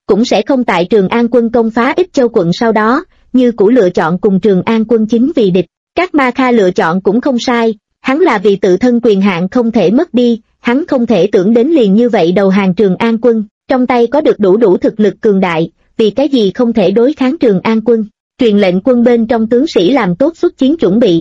cũng sẽ không tại Trường An quân công phá Ích Châu quận sau đó, như cũ lựa chọn cùng Trường An quân chính vì địch. Các Ma Kha lựa chọn cũng không sai, hắn là vì tự thân quyền hạn không thể mất đi, hắn không thể tưởng đến liền như vậy đầu hàng Trường An quân, trong tay có được đủ thực lực cường đại, vì cái gì không thể đối kháng Trường An quân. Truyền lệnh quân bên trong tướng sĩ làm tốt xuất chiến chuẩn bị.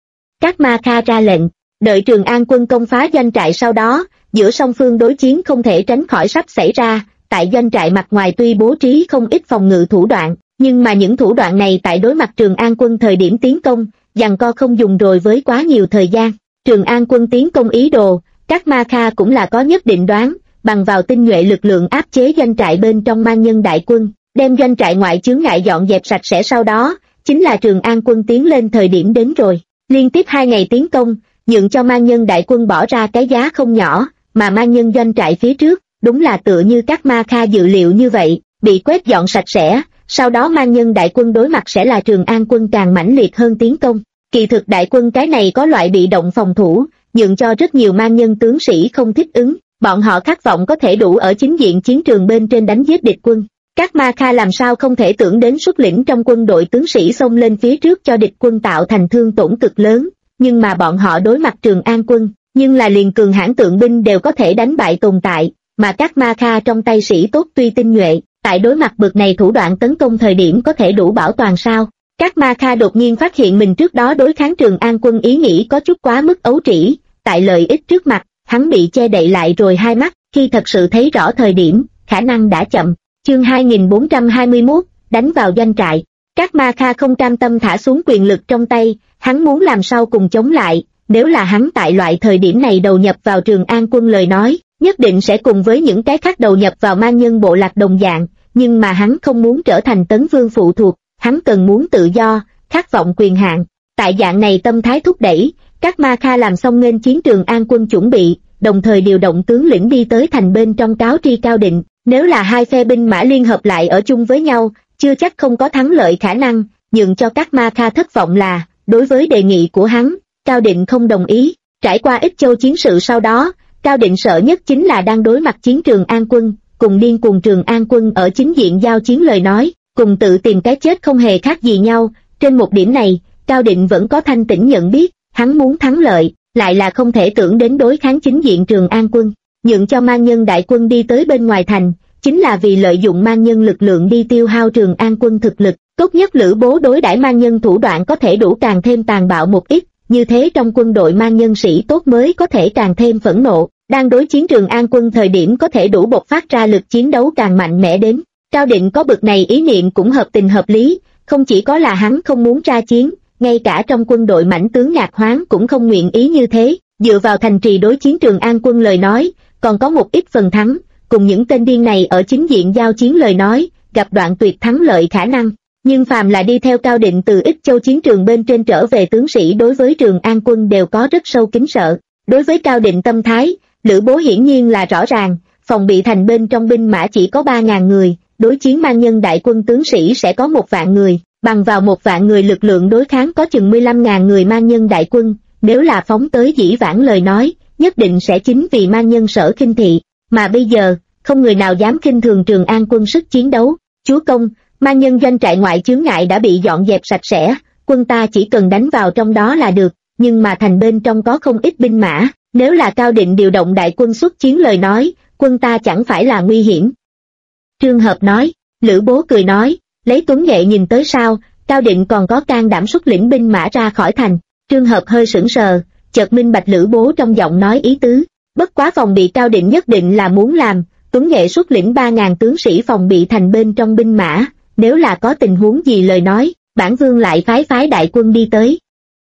Các Ma Kha ra lệnh, đợi Trường An quân công phá doanh trại sau đó, giữa song phương đối chiến không thể tránh khỏi sắp xảy ra, tại doanh trại mặt ngoài tuy bố trí không ít phòng ngự thủ đoạn, nhưng mà những thủ đoạn này tại đối mặt Trường An quân thời điểm tiến công, giằng co không dùng rồi với quá nhiều thời gian. Trường An quân tiến công ý đồ, các Ma Kha cũng là có nhất định đoán, bằng vào tinh nhuệ lực lượng áp chế doanh trại bên trong Man Nhân đại quân, đem doanh trại ngoại chướng ngại dọn dẹp sạch sẽ, sau đó chính là Trường An quân tiến lên thời điểm đến rồi. Liên tiếp 2 ngày tiến công, nhượng cho Man Nhân đại quân bỏ ra cái giá không nhỏ, mà Man Nhân doanh trại phía trước, đúng là tựa như các Ma Kha dự liệu như vậy, bị quét dọn sạch sẽ, sau đó Man Nhân đại quân đối mặt sẽ là Trường An quân càng mãnh liệt hơn tiến công. Kỳ thực đại quân cái này có loại bị động phòng thủ, nhượng cho rất nhiều Man Nhân tướng sĩ không thích ứng, bọn họ khát vọng có thể đủ ở chính diện chiến trường bên trên đánh giết địch quân. Các Ma Kha làm sao không thể tưởng đến xuất lĩnh trong quân đội tướng sĩ xông lên phía trước cho địch quân tạo thành thương tổn cực lớn, nhưng mà bọn họ đối mặt Trường An quân, nhưng là liền cường hãn tượng binh đều có thể đánh bại tồn tại, mà các Ma Kha trong tay sĩ tốt tuy tinh nhuệ, tại đối mặt bực này thủ đoạn tấn công thời điểm có thể đủ bảo toàn sao? Các Ma Kha đột nhiên phát hiện mình trước đó đối kháng Trường An quân ý nghĩ có chút quá mức ấu trĩ, tại lợi ích trước mặt, hắn bị che đậy lại rồi hai mắt, khi thật sự thấy rõ thời điểm, khả năng đã chậm. Chương 2421, đánh vào doanh trại. Các Ma Kha không cam tâm thả xuống quyền lực trong tay, hắn muốn làm sao cùng chống lại, nếu là hắn tại loại thời điểm này đầu nhập vào Trường An quân lời nói, nhất định sẽ cùng với những cái khác đầu nhập vào Man Nhân bộ lạc đồng dạng, nhưng mà hắn không muốn trở thành Tấn Vương phụ thuộc, hắn cần muốn tự do, khát vọng quyền hạn. Tại dạng này tâm thái thúc đẩy, các Ma Kha làm xong nghênh chiến Trường An quân chuẩn bị, đồng thời điều động tướng lĩnh đi tới thành bên trong cáo tri Cao Định. Nếu là hai phe binh mã liên hợp lại ở chung với nhau, chưa chắc không có thắng lợi khả năng, nhượng cho các Ma Kha thất vọng là, đối với đề nghị của hắn, Cao Định không đồng ý. Trải qua Ích Châu chiến sự sau đó, Cao Định sợ nhất chính là đang đối mặt chiến Trường An quân, cùng điên cuồng Trường An quân ở chính diện giao chiến lời nói, cùng tự tìm cái chết không hề khác gì nhau. Trên một điểm này, Cao Định vẫn có thanh tĩnh nhận biết, hắn muốn thắng lợi, lại là không thể tưởng đến đối kháng chính diện Trường An quân. Nhượng cho Man Nhân đại quân đi tới bên ngoài thành, chính là vì lợi dụng Man Nhân lực lượng đi tiêu hao Trường An quân thực lực. Tốt nhất Lữ Bố đối đãi Man Nhân thủ đoạn có thể đủ càng thêm tàn bạo một ít, như thế trong quân đội Man Nhân sĩ tốt mới có thể càng thêm phẫn nộ, đang đối chiến Trường An quân thời điểm có thể đủ bộc phát ra lực chiến đấu càng mạnh mẽ đến. Cao Định có bực này ý niệm cũng hợp tình hợp lý, không chỉ có là hắn không muốn ra chiến, ngay cả trong quân đội mãnh tướng Ngạc Hoáng cũng không nguyện ý như thế. Dựa vào thành trì đối chiến Trường An quân lời nói, còn có một ít phần thắng, cùng những tên điên này ở chính diện giao chiến lời nói, gặp đoạn tuyệt thắng lợi khả năng. Nhưng phàm là đi theo Cao Định từ Ích Châu chiến trường bên trên trở về tướng sĩ đối với Trường An quân đều có rất sâu kính sợ. Đối với Cao Định tâm thái, Lữ Bố hiển nhiên là rõ ràng, phòng bị thành bên trong binh mã chỉ có 3.000 người, đối chiến Man Nhân đại quân tướng sĩ sẽ có 1 vạn người, bằng vào 1 vạn người lực lượng đối kháng có chừng 15.000 người Man Nhân đại quân, nếu là phóng tới dĩ vãng lời nói, nhất định sẽ chính vì Man Nhân sở khinh thị, mà bây giờ, không người nào dám khinh thường Trường An quân sức chiến đấu. Chúa công, Man Nhân doanh trại ngoại chướng ngại đã bị dọn dẹp sạch sẽ, quân ta chỉ cần đánh vào trong đó là được, nhưng mà thành bên trong có không ít binh mã, nếu là Cao Định điều động đại quân xuất chiến lời nói, quân ta chẳng phải là nguy hiểm. Trương Hợp nói. Lữ Bố cười nói, lấy tuấn nghệ nhìn tới sao, Cao Định còn có can đảm xuất lĩnh binh mã ra khỏi thành. Trương Hợp hơi sững sờ, chợt minh bạch Lữ Bố trong giọng nói ý tứ, bất quá phòng bị Cao Định nhất định là muốn làm, tuấn nghệ xuất lĩnh 3.000 tướng sĩ phòng bị thành bên trong binh mã, nếu là có tình huống gì lời nói, bản vương lại phái đại quân đi tới.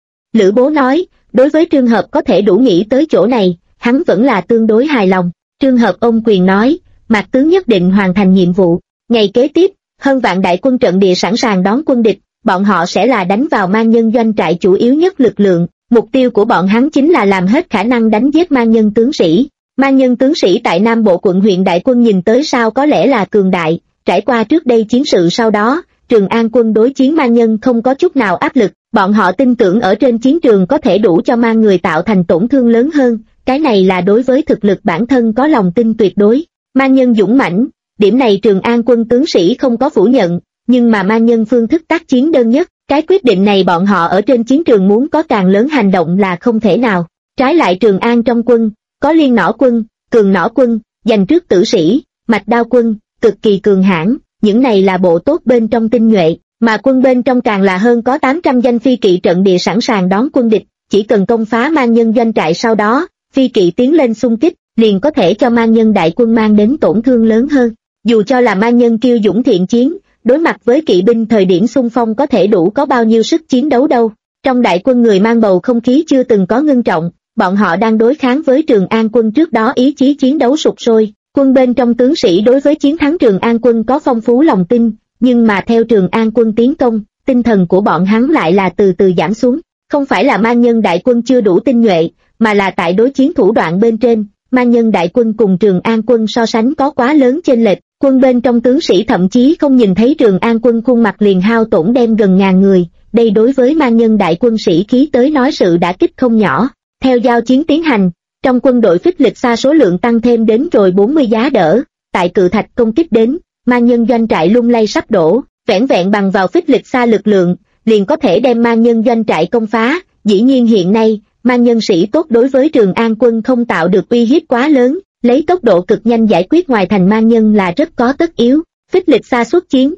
Lữ Bố nói, đối với Trương Hợp có thể đủ nghĩ tới chỗ này, hắn vẫn là tương đối hài lòng. Trương Hợp ôm quyền nói, Mạc tướng nhất định hoàn thành nhiệm vụ. Ngày kế tiếp, hơn vạn đại quân trận địa sẵn sàng đón quân địch, bọn họ sẽ là đánh vào Man Nhân doanh trại chủ yếu nhất lực lượng, mục tiêu của bọn hắn chính là làm hết khả năng đánh giết Man Nhân tướng sĩ. Man Nhân tướng sĩ tại Nam Bộ quận huyện đại quân nhìn tới sao có lẽ là cường đại, trải qua trước đây chiến sự sau đó, Trường An quân đối chiến Man Nhân không có chút nào áp lực, bọn họ tin tưởng ở trên chiến trường có thể đủ cho Man người tạo thành tổn thương lớn hơn, cái này là đối với thực lực bản thân có lòng tin tuyệt đối. Man Nhân dũng mãnh, điểm này Trường An quân tướng sĩ không có phủ nhận, nhưng mà ma nhân phương thức tác chiến đơn nhất, cái quyết định này bọn họ ở trên chiến trường muốn có càng lớn hành động là không thể nào. Trái lại Trường An trong quân, có liên nỏ quân, cường nỏ quân, dành trước tử sĩ, mạch đao quân, cực kỳ cường hãn, những này là bộ tốt bên trong tinh nhuệ, mà quân bên trong càng là hơn có 800 danh phi kỵ trận địa sẵn sàng đón quân địch, chỉ cần công phá man nhân doanh trại sau đó, phi kỵ tiến lên xung kích, liền có thể cho man nhân đại quân mang đến tổn thương lớn hơn. Dù cho là man nhân kiêu dũng thiện chiến, đối mặt với kỵ binh thời điểm xung phong có thể đủ có bao nhiêu sức chiến đấu đâu. Trong đại quân người mang bầu không khí chưa từng có ngưng trọng, bọn họ đang đối kháng với Trường An quân trước đó ý chí chiến đấu sục sôi. Quân bên trong tướng sĩ đối với chiến thắng Trường An quân có phong phú lòng tin, nhưng mà theo Trường An quân tiến công, tinh thần của bọn hắn lại là từ từ giảm xuống. Không phải là man nhân đại quân chưa đủ tinh nhuệ, mà là tại đối chiến thủ đoạn bên trên, man nhân đại quân cùng Trường An quân so sánh có quá lớn chênh lệch. Quân bên trong tướng sĩ thậm chí không nhìn thấy Trường An quân khuôn mặt liền hao tổn đem gần ngàn người, đây đối với man nhân đại quân sĩ khí tới nói sự đả kích không nhỏ. Theo giao chiến tiến hành, trong quân đội phích lịch xa số lượng tăng thêm đến rồi 40 giá đỡ, tại cự thạch công kích đến, man nhân doanh trại lung lay sắp đổ, vẻn vẹn bằng vào phích lịch xa lực lượng, liền có thể đem man nhân doanh trại công phá. Dĩ nhiên hiện nay, man nhân sĩ tốt đối với Trường An quân không tạo được uy hiếp quá lớn, lấy tốc độ cực nhanh giải quyết ngoài thành man nhân là rất có tất yếu. Phích lịch xa xuất chiến.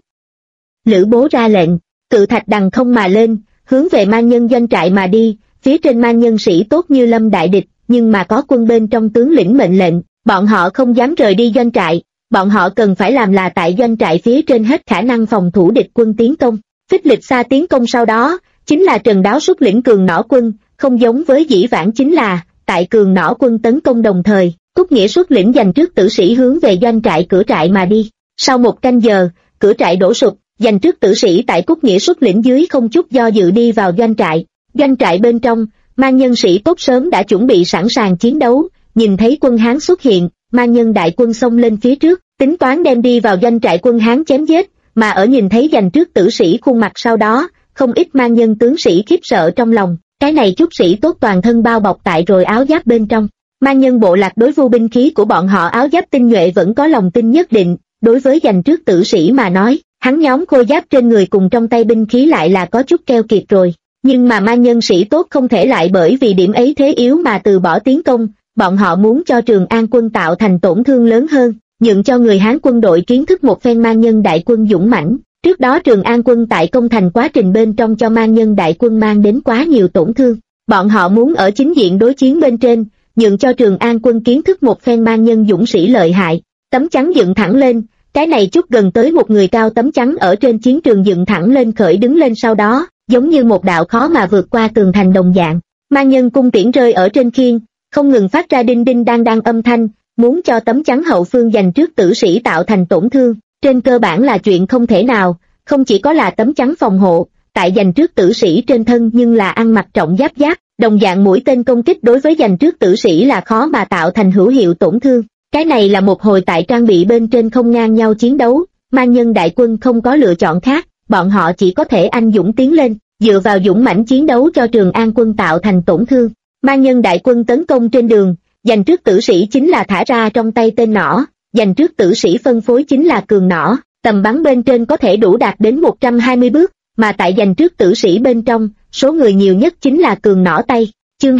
Lữ Bố ra lệnh, cự thạch đằng không mà lên, hướng về man nhân doanh trại mà đi, phía trên man nhân sĩ tốt như lâm đại địch, nhưng mà có quân bên trong tướng lĩnh mệnh lệnh, bọn họ không dám rời đi doanh trại, bọn họ cần phải làm là tại doanh trại phía trên hết khả năng phòng thủ địch quân tiến công. Phích lịch xa tiến công sau đó, chính là Trần Đáo xuất lĩnh cường nỏ quân, không giống với dĩ vãng chính là, tại cường nỏ quân tấn công đồng thời, Cúc Nghĩa xuất lĩnh dành trước tử sĩ hướng về doanh trại cửa trại mà đi. Sau một canh giờ, cửa trại đổ sụp, dành trước tử sĩ tại Cúc Nghĩa xuất lĩnh dưới không chút do dự đi vào doanh trại. Doanh trại bên trong, man nhân sĩ tốt sớm đã chuẩn bị sẵn sàng chiến đấu, nhìn thấy quân Hán xuất hiện, man nhân đại quân xông lên phía trước, tính toán đem đi vào doanh trại quân Hán chém giết, mà ở nhìn thấy dành trước tử sĩ khuôn mặt sau đó, không ít man nhân tướng sĩ khiếp sợ trong lòng, cái này chút sĩ tốt toàn thân bao bọc tại rồi áo giáp bên trong. Man nhân bộ lạc đối vu binh khí của bọn họ áo giáp tinh nhuệ vẫn có lòng tin nhất định, đối với dành trước tử sĩ mà nói, hắn nhóm khôi giáp trên người cùng trong tay binh khí lại là có chút keo kiệt rồi. Nhưng mà man nhân sĩ tốt không thể lại bởi vì điểm ấy thế yếu mà từ bỏ tiến công, bọn họ muốn cho Trường An quân tạo thành tổn thương lớn hơn, nhượng cho người Hán quân đội kiến thức một phen man nhân đại quân dũng mãnh. Trước đó Trường An quân tại công thành quá trình bên trong cho man nhân đại quân mang đến quá nhiều tổn thương, bọn họ muốn ở chính diện đối chiến bên trên, nhượng cho Trường An quân kiến thức một phen man nhân dũng sĩ lợi hại. Tấm chắn dựng thẳng lên, cái này chút gần tới một người cao tấm chắn ở trên chiến trường dựng thẳng lên khởi đứng lên sau đó, giống như một đạo khó mà vượt qua tường thành đồng dạng. Man nhân cung tiễn rơi ở trên khiên, không ngừng phát ra đinh đinh đang đang âm thanh, muốn cho tấm chắn hậu phương dành trước tử sĩ tạo thành tổn thương, trên cơ bản là chuyện không thể nào. Không chỉ có là tấm chắn phòng hộ, tại dành trước tử sĩ trên thân nhưng là ăn mặc trọng giáp giáp, đồng dạng mũi tên công kích đối với dành trước tử sĩ là khó mà tạo thành hữu hiệu tổn thương. Cái này là một hồi tại trang bị bên trên không ngang nhau chiến đấu, man nhân đại quân không có lựa chọn khác, bọn họ chỉ có thể anh dũng tiến lên, dựa vào dũng mãnh chiến đấu cho Trường An quân tạo thành tổn thương. Man nhân đại quân tấn công trên đường, dành trước tử sĩ chính là thả ra trong tay tên nỏ, dành trước tử sĩ phân phối chính là cường nỏ, tầm bắn bên trên có thể đủ đạt đến 120 bước, mà tại dành trước tử sĩ bên trong, số người nhiều nhất chính là cường nỏ tay. Chương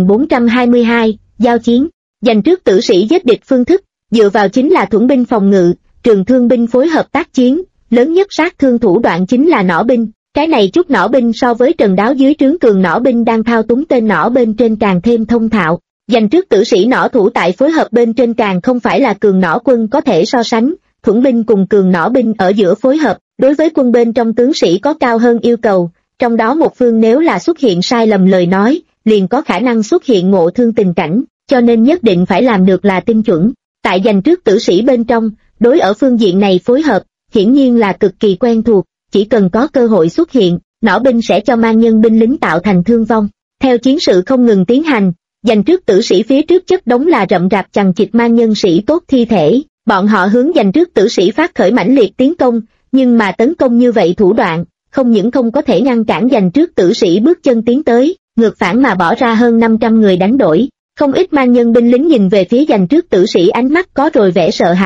2422, giao chiến. Dành trước tử sĩ giết địch phương thức, dựa vào chính là thuẫn binh phòng ngự, trường thương binh phối hợp tác chiến, lớn nhất sát thương thủ đoạn chính là nỏ binh. Cái này chút nỏ binh so với Trần Đáo dưới trướng cường nỏ binh đang thao túng tên nỏ bên trên càng thêm thông thạo. Dành trước tử sĩ nỏ thủ tại phối hợp bên trên càng không phải là cường nỏ quân có thể so sánh, thuẫn binh cùng cường nỏ binh ở giữa phối hợp, đối với quân bên trong tướng sĩ có cao hơn yêu cầu, trong đó một phương nếu là xuất hiện sai lầm lời nói, liền có khả năng xuất hiện ngộ thương tình cảnh, cho nên nhất định phải làm được là tinh chuẩn. Tại dành trước tử sĩ bên trong, đối ở phương diện này phối hợp, hiển nhiên là cực kỳ quen thuộc, chỉ cần có cơ hội xuất hiện, nỏ binh sẽ cho man nhân binh lính tạo thành thương vong. Theo chiến sự không ngừng tiến hành, dành trước tử sĩ phía trước chất đống là rậm rạp chằng chịt man nhân sĩ tốt thi thể, bọn họ hướng dành trước tử sĩ phát khởi mãnh liệt tiến công, nhưng mà tấn công như vậy thủ đoạn, không những không có thể ngăn cản dành trước tử sĩ bước chân tiến tới, ngược phản mà bỏ ra hơn 500 người đánh đổi. Không ít man nhân binh lính nhìn về phía dành trước tử sĩ ánh mắt có rồi vẻ sợ hãi,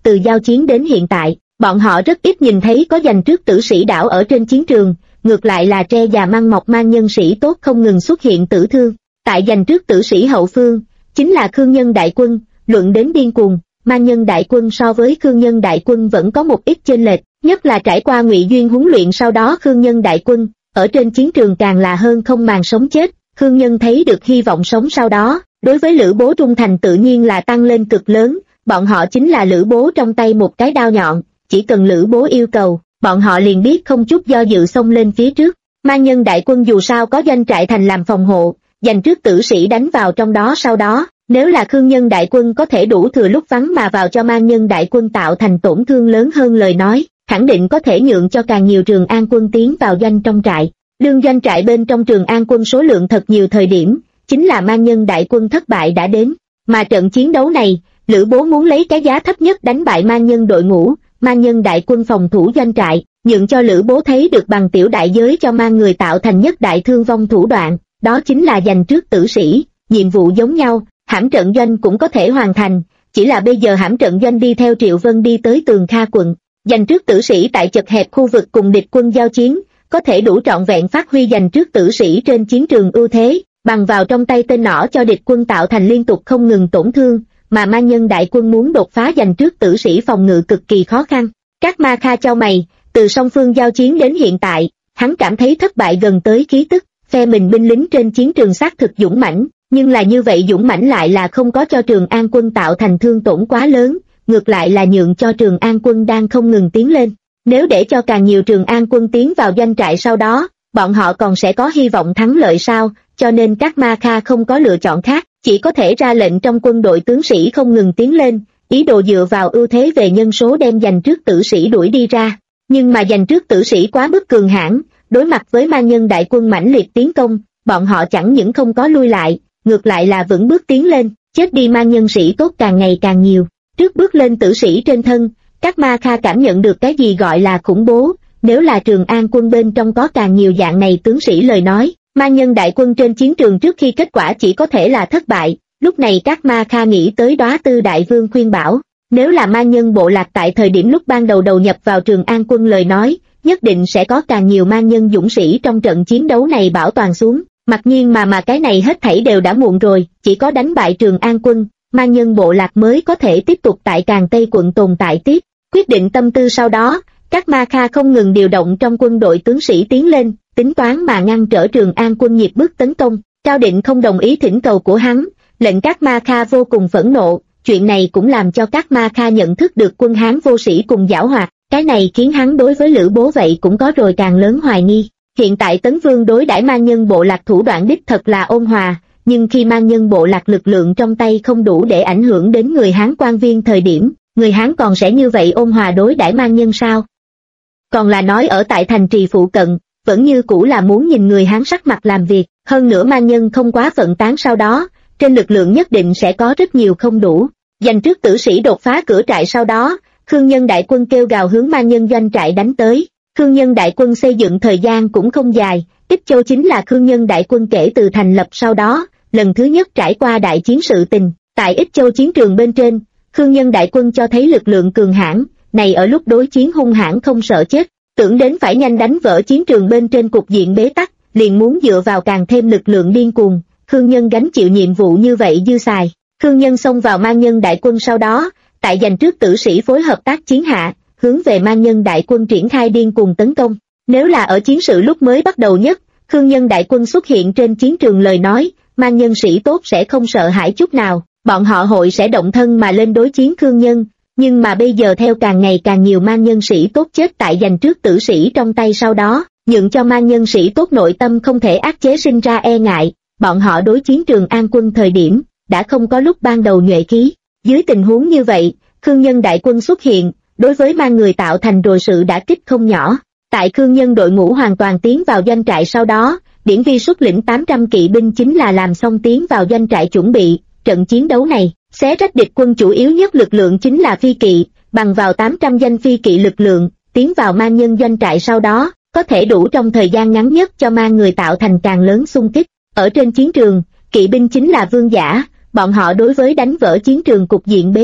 từ giao chiến đến hiện tại, bọn họ rất ít nhìn thấy có giành trước tử sĩ đảo ở trên chiến trường, ngược lại là tre già măng mọc mang nhân sĩ tốt không ngừng xuất hiện tử thương. Tại giành trước tử sĩ hậu phương, chính là Khương Nhân đại quân, luận đến điên cuồng, mang nhân đại quân so với Khương Nhân đại quân vẫn có một ít chênh lệch, nhất là trải qua Ngụy Duyên huấn luyện sau đó Khương Nhân đại quân, ở trên chiến trường càng là hơn không màng sống chết. Khương Nhân thấy được hy vọng sống sau đó, đối với Lữ Bố trung thành tự nhiên là tăng lên cực lớn, bọn họ chính là Lữ Bố trong tay một cái đao nhọn, chỉ cần Lữ Bố yêu cầu, bọn họ liền biết không chút do dự xông lên phía trước. Mang nhân đại quân dù sao có doanh trại thành làm phòng hộ, dành trước tử sĩ đánh vào trong đó sau đó, nếu là Khương Nhân đại quân có thể đủ thừa lúc vắng mà vào cho mang nhân đại quân tạo thành tổn thương lớn hơn lời nói, khẳng định có thể nhượng cho càng nhiều Trường An quân tiến vào doanh trong trại. Đương doanh trại bên trong Trường An quân số lượng thật nhiều thời điểm, chính là mang nhân đại quân thất bại đã đến, mà trận chiến đấu này, Lữ Bố muốn lấy cái giá thấp nhất đánh bại mang nhân đội ngũ, mang nhân đại quân phòng thủ doanh trại, nhượng cho Lữ Bố thấy được bằng tiểu đại giới cho mang người tạo thành nhất đại thương vong thủ đoạn, đó chính là giành trước tử sĩ. Nhiệm vụ giống nhau, hãm trận doanh cũng có thể hoàn thành, chỉ là bây giờ hãm trận doanh đi theo Triệu Vân đi tới Tường Kha quận, giành trước tử sĩ tại chật hẹp khu vực cùng địch quân giao chiến, có thể đủ trọn vẹn phát huy giành trước tử sĩ trên chiến trường ưu thế, bằng vào trong tay tên nỏ cho địch quân tạo thành liên tục không ngừng tổn thương, mà mang nhân đại quân muốn đột phá giành trước tử sĩ phòng ngự cực kỳ khó khăn. Các Ma Kha chau mày, từ song phương giao chiến đến hiện tại, hắn cảm thấy thất bại gần tới khí tức, phe mình binh lính trên chiến trường xác thực dũng mãnh, nhưng là như vậy dũng mãnh lại là không có cho Trường An quân tạo thành thương tổn quá lớn, ngược lại là nhượng cho Trường An quân đang không ngừng tiến lên. Nếu để cho càng nhiều Trường An quân tiến vào doanh trại sau đó, bọn họ còn sẽ có hy vọng thắng lợi sao, cho nên các Ma Kha không có lựa chọn khác, chỉ có thể ra lệnh trong quân đội tướng sĩ không ngừng tiến lên, ý đồ dựa vào ưu thế về nhân số đem giành trước tử sĩ đuổi đi ra. Nhưng mà giành trước tử sĩ quá mức cường hãn, đối mặt với mang nhân đại quân mãnh liệt tiến công, bọn họ chẳng những không có lui lại, ngược lại là vững bước tiến lên, chết đi mang nhân sĩ tốt càng ngày càng nhiều. Trước bước lên tử sĩ trên thân, các Ma Kha cảm nhận được cái gì gọi là khủng bố, nếu là Trường An quân bên trong có càng nhiều dạng này tướng sĩ lời nói, mang nhân đại quân trên chiến trường trước khi kết quả chỉ có thể là thất bại. Lúc này các Ma Kha nghĩ tới Đóa Tư đại vương khuyên bảo, nếu là mang nhân bộ lạc tại thời điểm lúc ban đầu đầu nhập vào Trường An quân lời nói, nhất định sẽ có càng nhiều mang nhân dũng sĩ trong trận chiến đấu này bảo toàn xuống. Mặc nhiên mà cái này hết thảy đều đã muộn rồi, chỉ có đánh bại Trường An quân, mang nhân bộ lạc mới có thể tiếp tục tại Càn Tây quận tồn tại tiếp. Quyết định tâm tư sau đó, các Ma Kha không ngừng điều động trong quân đội tướng sĩ tiến lên, tính toán mà ngăn trở Trường An quân nhịp bước tấn công. Cao Định không đồng ý thỉnh cầu của hắn, lệnh các Ma Kha vô cùng phẫn nộ, chuyện này cũng làm cho các Ma Kha nhận thức được quân Hán vô sĩ cùng giảo hoạt, cái này khiến hắn đối với Lữ Bố vậy cũng có rồi càng lớn hoài nghi. Hiện tại Tấn Vương đối đãi mang nhân bộ lạc thủ đoạn đích thật là ôn hòa, nhưng khi mang nhân bộ lạc lực lượng trong tay không đủ để ảnh hưởng đến người Hán quan viên thời điểm, người Hán còn sẽ như vậy ôn hòa đối đãi mang nhân sao? Còn là nói ở tại thành trì phụ cận, vẫn như cũ là muốn nhìn người Hán sắc mặt làm việc, hơn nữa mang nhân không quá phận tán sau đó, trên lực lượng nhất định sẽ có rất nhiều không đủ. Giành trước tử sĩ đột phá cửa trại sau đó, Khương Nhân đại quân kêu gào hướng mang nhân doanh trại đánh tới. Khương Nhân đại quân xây dựng thời gian cũng không dài, Ích Châu chính là Khương Nhân đại quân kể từ thành lập sau đó, lần thứ nhất trải qua đại chiến sự tình. Tại Ích Châu chiến trường bên trên, Khương Nhân đại quân cho thấy lực lượng cường hãn, này ở lúc đối chiến hung hãn không sợ chết, tưởng đến phải nhanh đánh vỡ chiến trường bên trên cục diện bế tắc, liền muốn dựa vào càng thêm lực lượng điên cuồng. Khương Nhân gánh chịu nhiệm vụ như vậy dư xài. Khương Nhân xông vào mang nhân đại quân sau đó, tại giành trước tử sĩ phối hợp tác chiến hạ, hướng về mang nhân đại quân triển khai điên cuồng tấn công. Nếu là ở chiến sự lúc mới bắt đầu nhất, Khương Nhân đại quân xuất hiện trên chiến trường lời nói, mang nhân sĩ tốt sẽ không sợ hãi chút nào, bọn họ hội sẽ động thân mà lên đối chiến Khương Nhân. Nhưng mà bây giờ theo càng ngày càng nhiều mang nhân sĩ tốt chết tại giành trước tử sĩ trong tay sau đó, nhượng cho mang nhân sĩ tốt nội tâm không thể áp chế sinh ra e ngại, bọn họ đối chiến Trường An quân thời điểm, đã không có lúc ban đầu nhuệ khí. Dưới tình huống như vậy, Khương Nhân đại quân xuất hiện, đối với mang người tạo thành rồi sự đả kích không nhỏ. Tại Khương Nhân đội ngũ hoàn toàn tiến vào doanh trại sau đó, Điển Vi xuất lĩnh 800 kỵ binh chính là làm xong tiến vào doanh trại chuẩn bị. Trận chiến đấu này, xé rách địch quân chủ yếu nhất lực lượng chính là phi kỵ, bằng vào 800 danh phi kỵ lực lượng, tiến vào mang nhân doanh trại sau đó, có thể đủ trong thời gian ngắn nhất cho mang người tạo thành càng lớn xung kích. Ở trên chiến trường, kỵ binh chính là vương giả, bọn họ đối với đánh vỡ chiến trường cục diện bế tắc,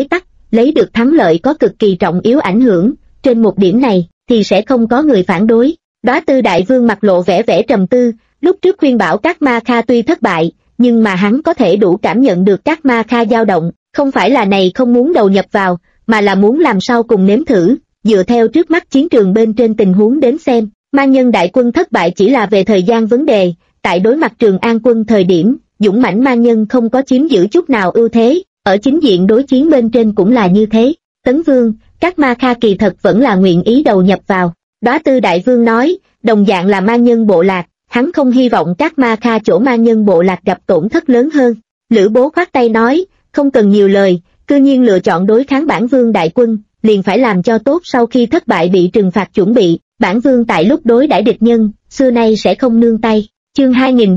lấy được thắng lợi có cực kỳ trọng yếu ảnh hưởng, trên một điểm này, thì sẽ không có người phản đối. Đóa Tư Đại Vương mặt lộ vẻ vẻ trầm tư, lúc trước khuyên bảo các ma kha tuy thất bại, nhưng mà hắn có thể đủ cảm nhận được các ma kha dao động, không phải là này không muốn đầu nhập vào, mà là muốn làm sao cùng nếm thử, dựa theo trước mắt chiến trường bên trên tình huống đến xem, Man Nhân đại quân thất bại chỉ là về thời gian vấn đề, tại đối mặt Trường An quân thời điểm, dũng mãnh Man Nhân không có chiếm giữ chút nào ưu thế, ở chính diện đối chiến bên trên cũng là như thế. Tấn Vương, các ma kha kỳ thật vẫn là nguyện ý đầu nhập vào. Đóa Tư Đại Vương nói, đồng dạng là Man Nhân bộ lạc, hắn không hy vọng các ma kha chỗ Man Nhân bộ lạc gặp tổn thất lớn hơn. Lữ Bố khoát tay nói, không cần nhiều lời, cư nhiên lựa chọn đối kháng Bản Vương đại quân, liền phải làm cho tốt sau khi thất bại bị trừng phạt chuẩn bị. Bản Vương tại lúc đối đãi địch nhân, xưa nay sẽ không nương tay. Chương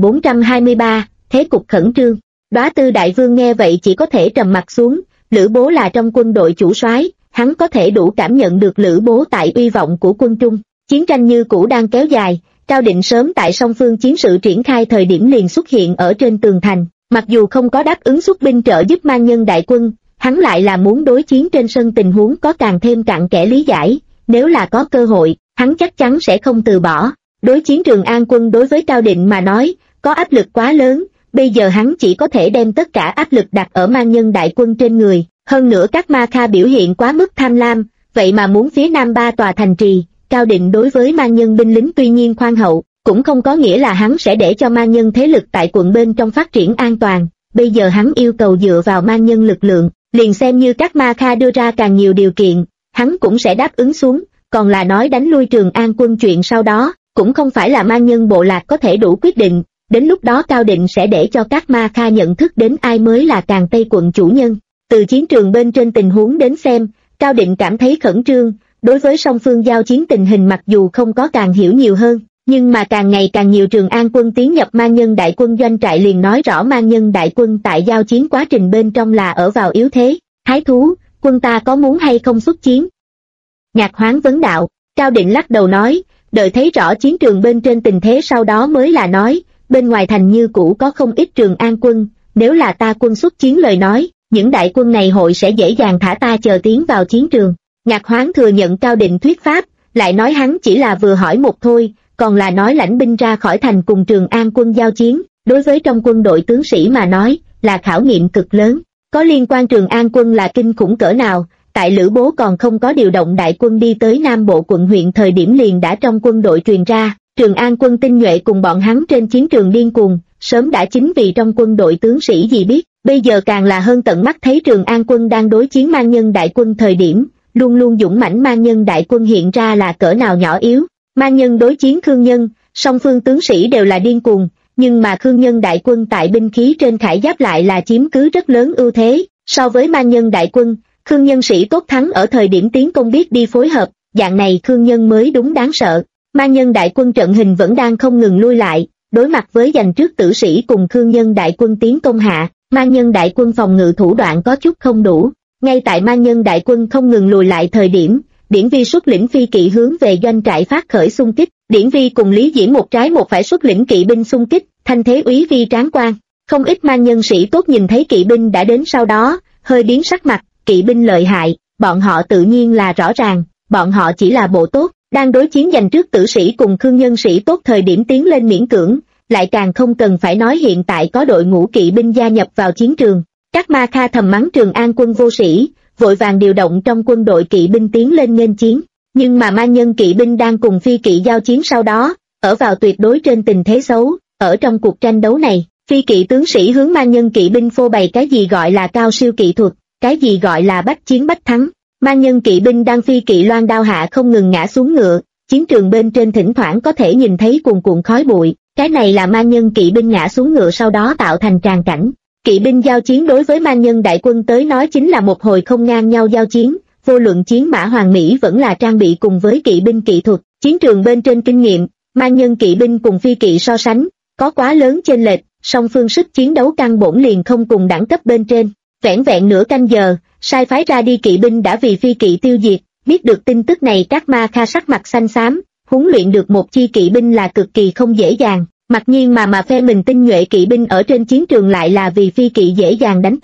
2423, thế cục khẩn trương. Đóa Tư Đại Vương nghe vậy chỉ có thể trầm mặt xuống, Lữ Bố là trong quân đội chủ soái, hắn có thể đủ cảm nhận được Lữ Bố tại uy vọng của quân Trung. Chiến tranh như cũ đang kéo dài, Cao Định sớm tại song phương chiến sự triển khai thời điểm liền xuất hiện ở trên tường thành, mặc dù không có đáp ứng xuất binh trợ giúp Man Nhân đại quân, hắn lại là muốn đối chiến trên sân tình huống có càng thêm cặn kẽ lý giải, nếu là có cơ hội, hắn chắc chắn sẽ không từ bỏ. Đối chiến Trường An quân đối với Cao Định mà nói, có áp lực quá lớn, bây giờ hắn chỉ có thể đem tất cả áp lực đặt ở Man Nhân đại quân trên người, hơn nữa các ma kha biểu hiện quá mức tham lam, vậy mà muốn phía nam 3 tòa thành trì. Cao Định đối với Man Nhân binh lính tuy nhiên khoan hậu, cũng không có nghĩa là hắn sẽ để cho Man Nhân thế lực tại quận bên trong phát triển an toàn, bây giờ hắn yêu cầu dựa vào Man Nhân lực lượng, liền xem như các ma kha đưa ra càng nhiều điều kiện, hắn cũng sẽ đáp ứng xuống, còn là nói đánh lui Trường An quân chuyện sau đó, cũng không phải là Man Nhân bộ lạc có thể đủ quyết định, đến lúc đó Cao Định sẽ để cho các ma kha nhận thức đến ai mới là Càng Tây quận chủ nhân. Từ chiến trường bên trên tình huống đến xem, Cao Định cảm thấy khẩn trương, đối với song phương giao chiến tình hình mặc dù không có càng hiểu nhiều hơn, nhưng mà càng ngày càng nhiều Trường An quân tiến nhập Man Nhân đại quân doanh trại liền nói rõ Man Nhân đại quân tại giao chiến quá trình bên trong là ở vào yếu thế. Thái thú, quân ta có muốn hay không xuất chiến? Nhạc Hoáng vấn đạo. Cao Định lắc đầu nói, đợi thấy rõ chiến trường bên trên tình thế sau đó mới là nói, bên ngoài thành như cũ có không ít Trường An quân, nếu là ta quân xuất chiến lời nói, những đại quân này hội sẽ dễ dàng thả ta chờ tiến vào chiến trường. Nhạc Hoáng thừa nhận Cao Định thuyết pháp, lại nói hắn chỉ là vừa hỏi một thôi, còn là nói lãnh binh ra khỏi thành cùng Trường An quân giao chiến, đối với trong quân đội tướng sĩ mà nói, là khảo nghiệm cực lớn. Có liên quan Trường An quân là kinh khủng cỡ nào, tại Lữ Bố còn không có điều động đại quân đi tới Nam Bộ quận huyện thời điểm liền đã trong quân đội truyền ra, Trường An quân tinh nhuệ cùng bọn hắn trên chiến trường điên cuồng, sớm đã chính vì trong quân đội tướng sĩ gì biết, bây giờ càng là hơn tận mắt thấy Trường An quân đang đối chiến Man Nhân đại quân thời điểm, luôn luôn dũng mãnh Man Nhân đại quân hiện ra là cỡ nào nhỏ yếu. Man Nhân đối chiến Khương Nhân, song phương tướng sĩ đều là điên cuồng, nhưng mà Khương Nhân đại quân tại binh khí trên khải giáp lại là chiếm cứ rất lớn ưu thế, so với Man Nhân đại quân, Khương Nhân sĩ tốt thắng ở thời điểm tiến công biết đi phối hợp, dạng này Khương Nhân mới đúng đáng sợ. Man Nhân đại quân trận hình vẫn đang không ngừng lui lại, đối mặt với giành trước tử sĩ cùng Khương Nhân đại quân tiến công hạ, Man Nhân đại quân phòng ngự thủ đoạn có chút không đủ. Ngay tại Man Nhân đại quân không ngừng lùi lại thời điểm, Điển Vi xuất lĩnh phi kỵ hướng về doanh trại phát khởi xung kích, Điển Vi cùng Lý Diễm một trái một phải xuất lĩnh kỵ binh xung kích, thanh thế úy vi tráng quan. Không ít Man Nhân sĩ tốt nhìn thấy kỵ binh đã đến sau đó, hơi biến sắc mặt, kỵ binh lợi hại, bọn họ tự nhiên là rõ ràng, bọn họ chỉ là bộ tốt, đang đối chiến giành trước tử sĩ cùng Khương Nhân sĩ tốt thời điểm tiến lên miễn cưỡng, lại càng không cần phải nói hiện tại có đội ngũ kỵ binh gia nhập vào chiến trường. Các ma kha thầm mắng Trường An quân vô sĩ, vội vàng điều động trong quân đội kỵ binh tiến lên nghênh chiến, nhưng mà Man Nhân kỵ binh đang cùng phi kỵ giao chiến sau đó, ở vào tuyệt đối trên tình thế xấu, ở trong cuộc tranh đấu này, phi kỵ tướng sĩ hướng Man Nhân kỵ binh phô bày cái gì gọi là cao siêu kỹ thuật, cái gì gọi là bách chiến bách thắng. Man Nhân kỵ binh đang phi kỵ loan đao hạ không ngừng ngã xuống ngựa, chiến trường bên trên thỉnh thoảng có thể nhìn thấy cuồn cuộn khói bụi, cái này là Man Nhân kỵ binh ngã xuống ngựa sau đó tạo thành tràng cảnh. Kỵ binh giao chiến đối với Man Nhân đại quân tới nói chính là một hồi không ngang nhau giao chiến, vô luận chiến mã hoàng mỹ vẫn là trang bị cùng với kỵ binh kỹ thuật, chiến trường bên trên kinh nghiệm, Man Nhân kỵ binh cùng phi kỵ so sánh, có quá lớn chênh lệch, song phương sức chiến đấu căn bổn liền không cùng đẳng cấp bên trên. Vẻn vẹn nửa canh giờ, sai phái ra đi kỵ binh đã vì phi kỵ tiêu diệt, biết được tin tức này các ma kha sắc mặt xanh xám, huấn luyện được một chi kỵ binh là cực kỳ không dễ dàng, mặc nhiên mà phe mình tinh nhuệ kỵ binh ở trên chiến trường lại là vì phi kỵ dễ dàng đánh tan,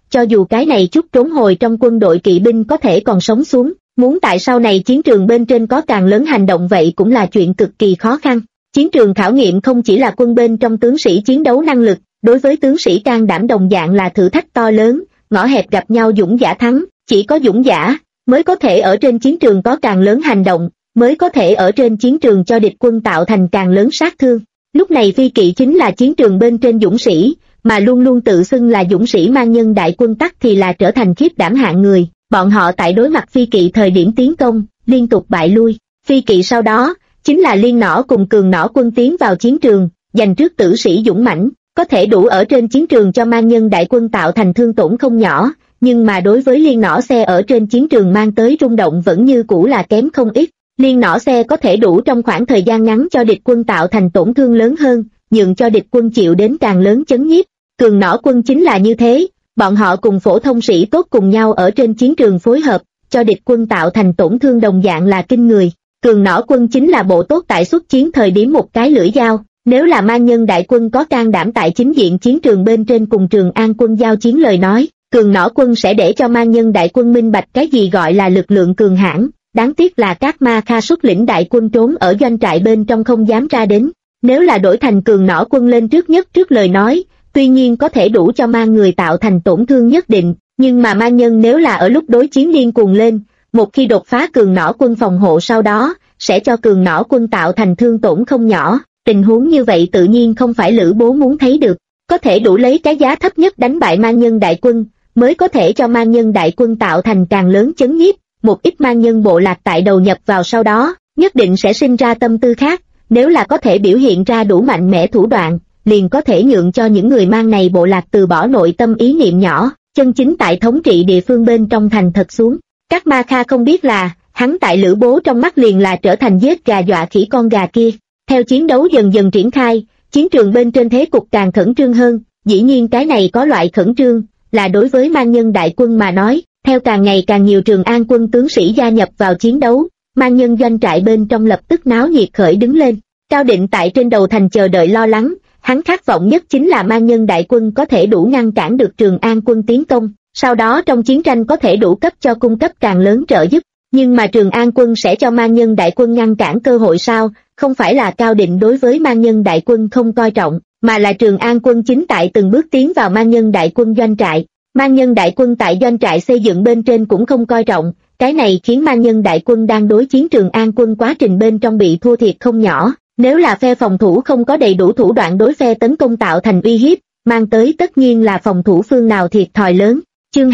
cho dù cái này chút trốn hồi trong quân đội kỵ binh có thể còn sống xuống, muốn tại sau này chiến trường bên trên có càng lớn hành động vậy cũng là chuyện cực kỳ khó khăn. Chiến trường khảo nghiệm không chỉ là quân bên trong tướng sĩ chiến đấu năng lực, đối với tướng sĩ can đảm đồng dạng là thử thách to lớn, ngõ hẹp gặp nhau dũng giả thắng, chỉ có dũng giả mới có thể ở trên chiến trường có càng lớn hành động, mới có thể ở trên chiến trường cho địch quân tạo thành càng lớn sát thương. Lúc này phi kỵ chính là chiến trường bên trên dũng sĩ, mà luôn luôn tự xưng là dũng sĩ mang nhân đại quân tắc thì là trở thành khiếp đảm hạng người. Bọn họ tại đối mặt phi kỵ thời điểm tiến công, liên tục bại lui. Phi kỵ sau đó, chính là liên nỏ cùng cường nỏ quân tiến vào chiến trường, giành trước tử sĩ dũng mãnh, có thể đủ ở trên chiến trường cho mang nhân đại quân tạo thành thương tổn không nhỏ, nhưng mà đối với liên nỏ xe ở trên chiến trường mang tới rung động vẫn như cũ là kém không ít. Liên nỏ xe có thể đủ trong khoảng thời gian ngắn cho địch quân tạo thành tổn thương lớn hơn, nhượng cho địch quân chịu đến càng lớn chấn nhiếp. Cường nỏ quân chính là như thế, bọn họ cùng phổ thông sĩ tốt cùng nhau ở trên chiến trường phối hợp, cho địch quân tạo thành tổn thương đồng dạng là kinh người. Cường nỏ quân chính là bộ tốt tại xuất chiến thời điểm một cái lưỡi dao, nếu là mang nhân đại quân có can đảm tại chính diện chiến trường bên trên cùng Trường An quân giao chiến lời nói, cường nỏ quân sẽ để cho mang nhân đại quân minh bạch cái gì gọi là lực lượng cường hãn. Đáng tiếc là các ma kha xuất lĩnh đại quân trốn ở doanh trại bên trong không dám ra đến. Nếu là đổi thành cường nỏ quân lên trước nhất trước lời nói, tuy nhiên có thể đủ cho mang người tạo thành tổn thương nhất định, nhưng mà mang nhân nếu là ở lúc đối chiến điên cuồng lên, một khi đột phá cường nỏ quân phòng hộ sau đó, sẽ cho cường nỏ quân tạo thành thương tổn không nhỏ. Tình huống như vậy tự nhiên không phải Lữ Bố muốn thấy được, có thể đủ lấy cái giá thấp nhất đánh bại mang nhân đại quân, mới có thể cho mang nhân đại quân tạo thành càng lớn chấn nhiếp. Một ít mang nhân bộ lạc tại đầu nhập vào sau đó, nhất định sẽ sinh ra tâm tư khác, nếu là có thể biểu hiện ra đủ mạnh mẽ thủ đoạn, liền có thể nhượng cho những người mang này bộ lạc từ bỏ nội tâm ý niệm nhỏ, chân chính tại thống trị địa phương bên trong thành thật xuống. Các ma kha không biết là, hắn tại Lữ Bố trong mắt liền là trở thành giết gà dọa khỉ con gà kia. Theo chiến đấu dần dần triển khai, chiến trường bên trên thế cục càng khẩn trương hơn, dĩ nhiên cái này có loại khẩn trương, là đối với mang nhân đại quân mà nói. Theo càng ngày càng nhiều Trường An quân tướng sĩ gia nhập vào chiến đấu, mang nhân doanh trại bên trong lập tức náo nhiệt khởi đứng lên. Cao Định tại trên đầu thành chờ đợi lo lắng, hắn khát vọng nhất chính là mang nhân đại quân có thể đủ ngăn cản được Trường An quân tiến công, sau đó trong chiến tranh có thể đủ cấp cho cung cấp càng lớn trợ giúp. Nhưng mà Trường An quân sẽ cho mang nhân đại quân ngăn cản cơ hội sao? Không phải là Cao Định đối với mang nhân đại quân không coi trọng, mà là Trường An quân chính tại từng bước tiến vào mang nhân đại quân doanh trại. Mang nhân đại quân tại doanh trại xây dựng bên trên cũng không coi trọng, cái này khiến mang nhân đại quân đang đối chiến Trường An quân quá trình bên trong bị thua thiệt không nhỏ. Nếu là phe phòng thủ không có đầy đủ thủ đoạn đối phe tấn công tạo thành uy hiếp, mang tới tất nhiên là phòng thủ phương nào thiệt thòi lớn. Chương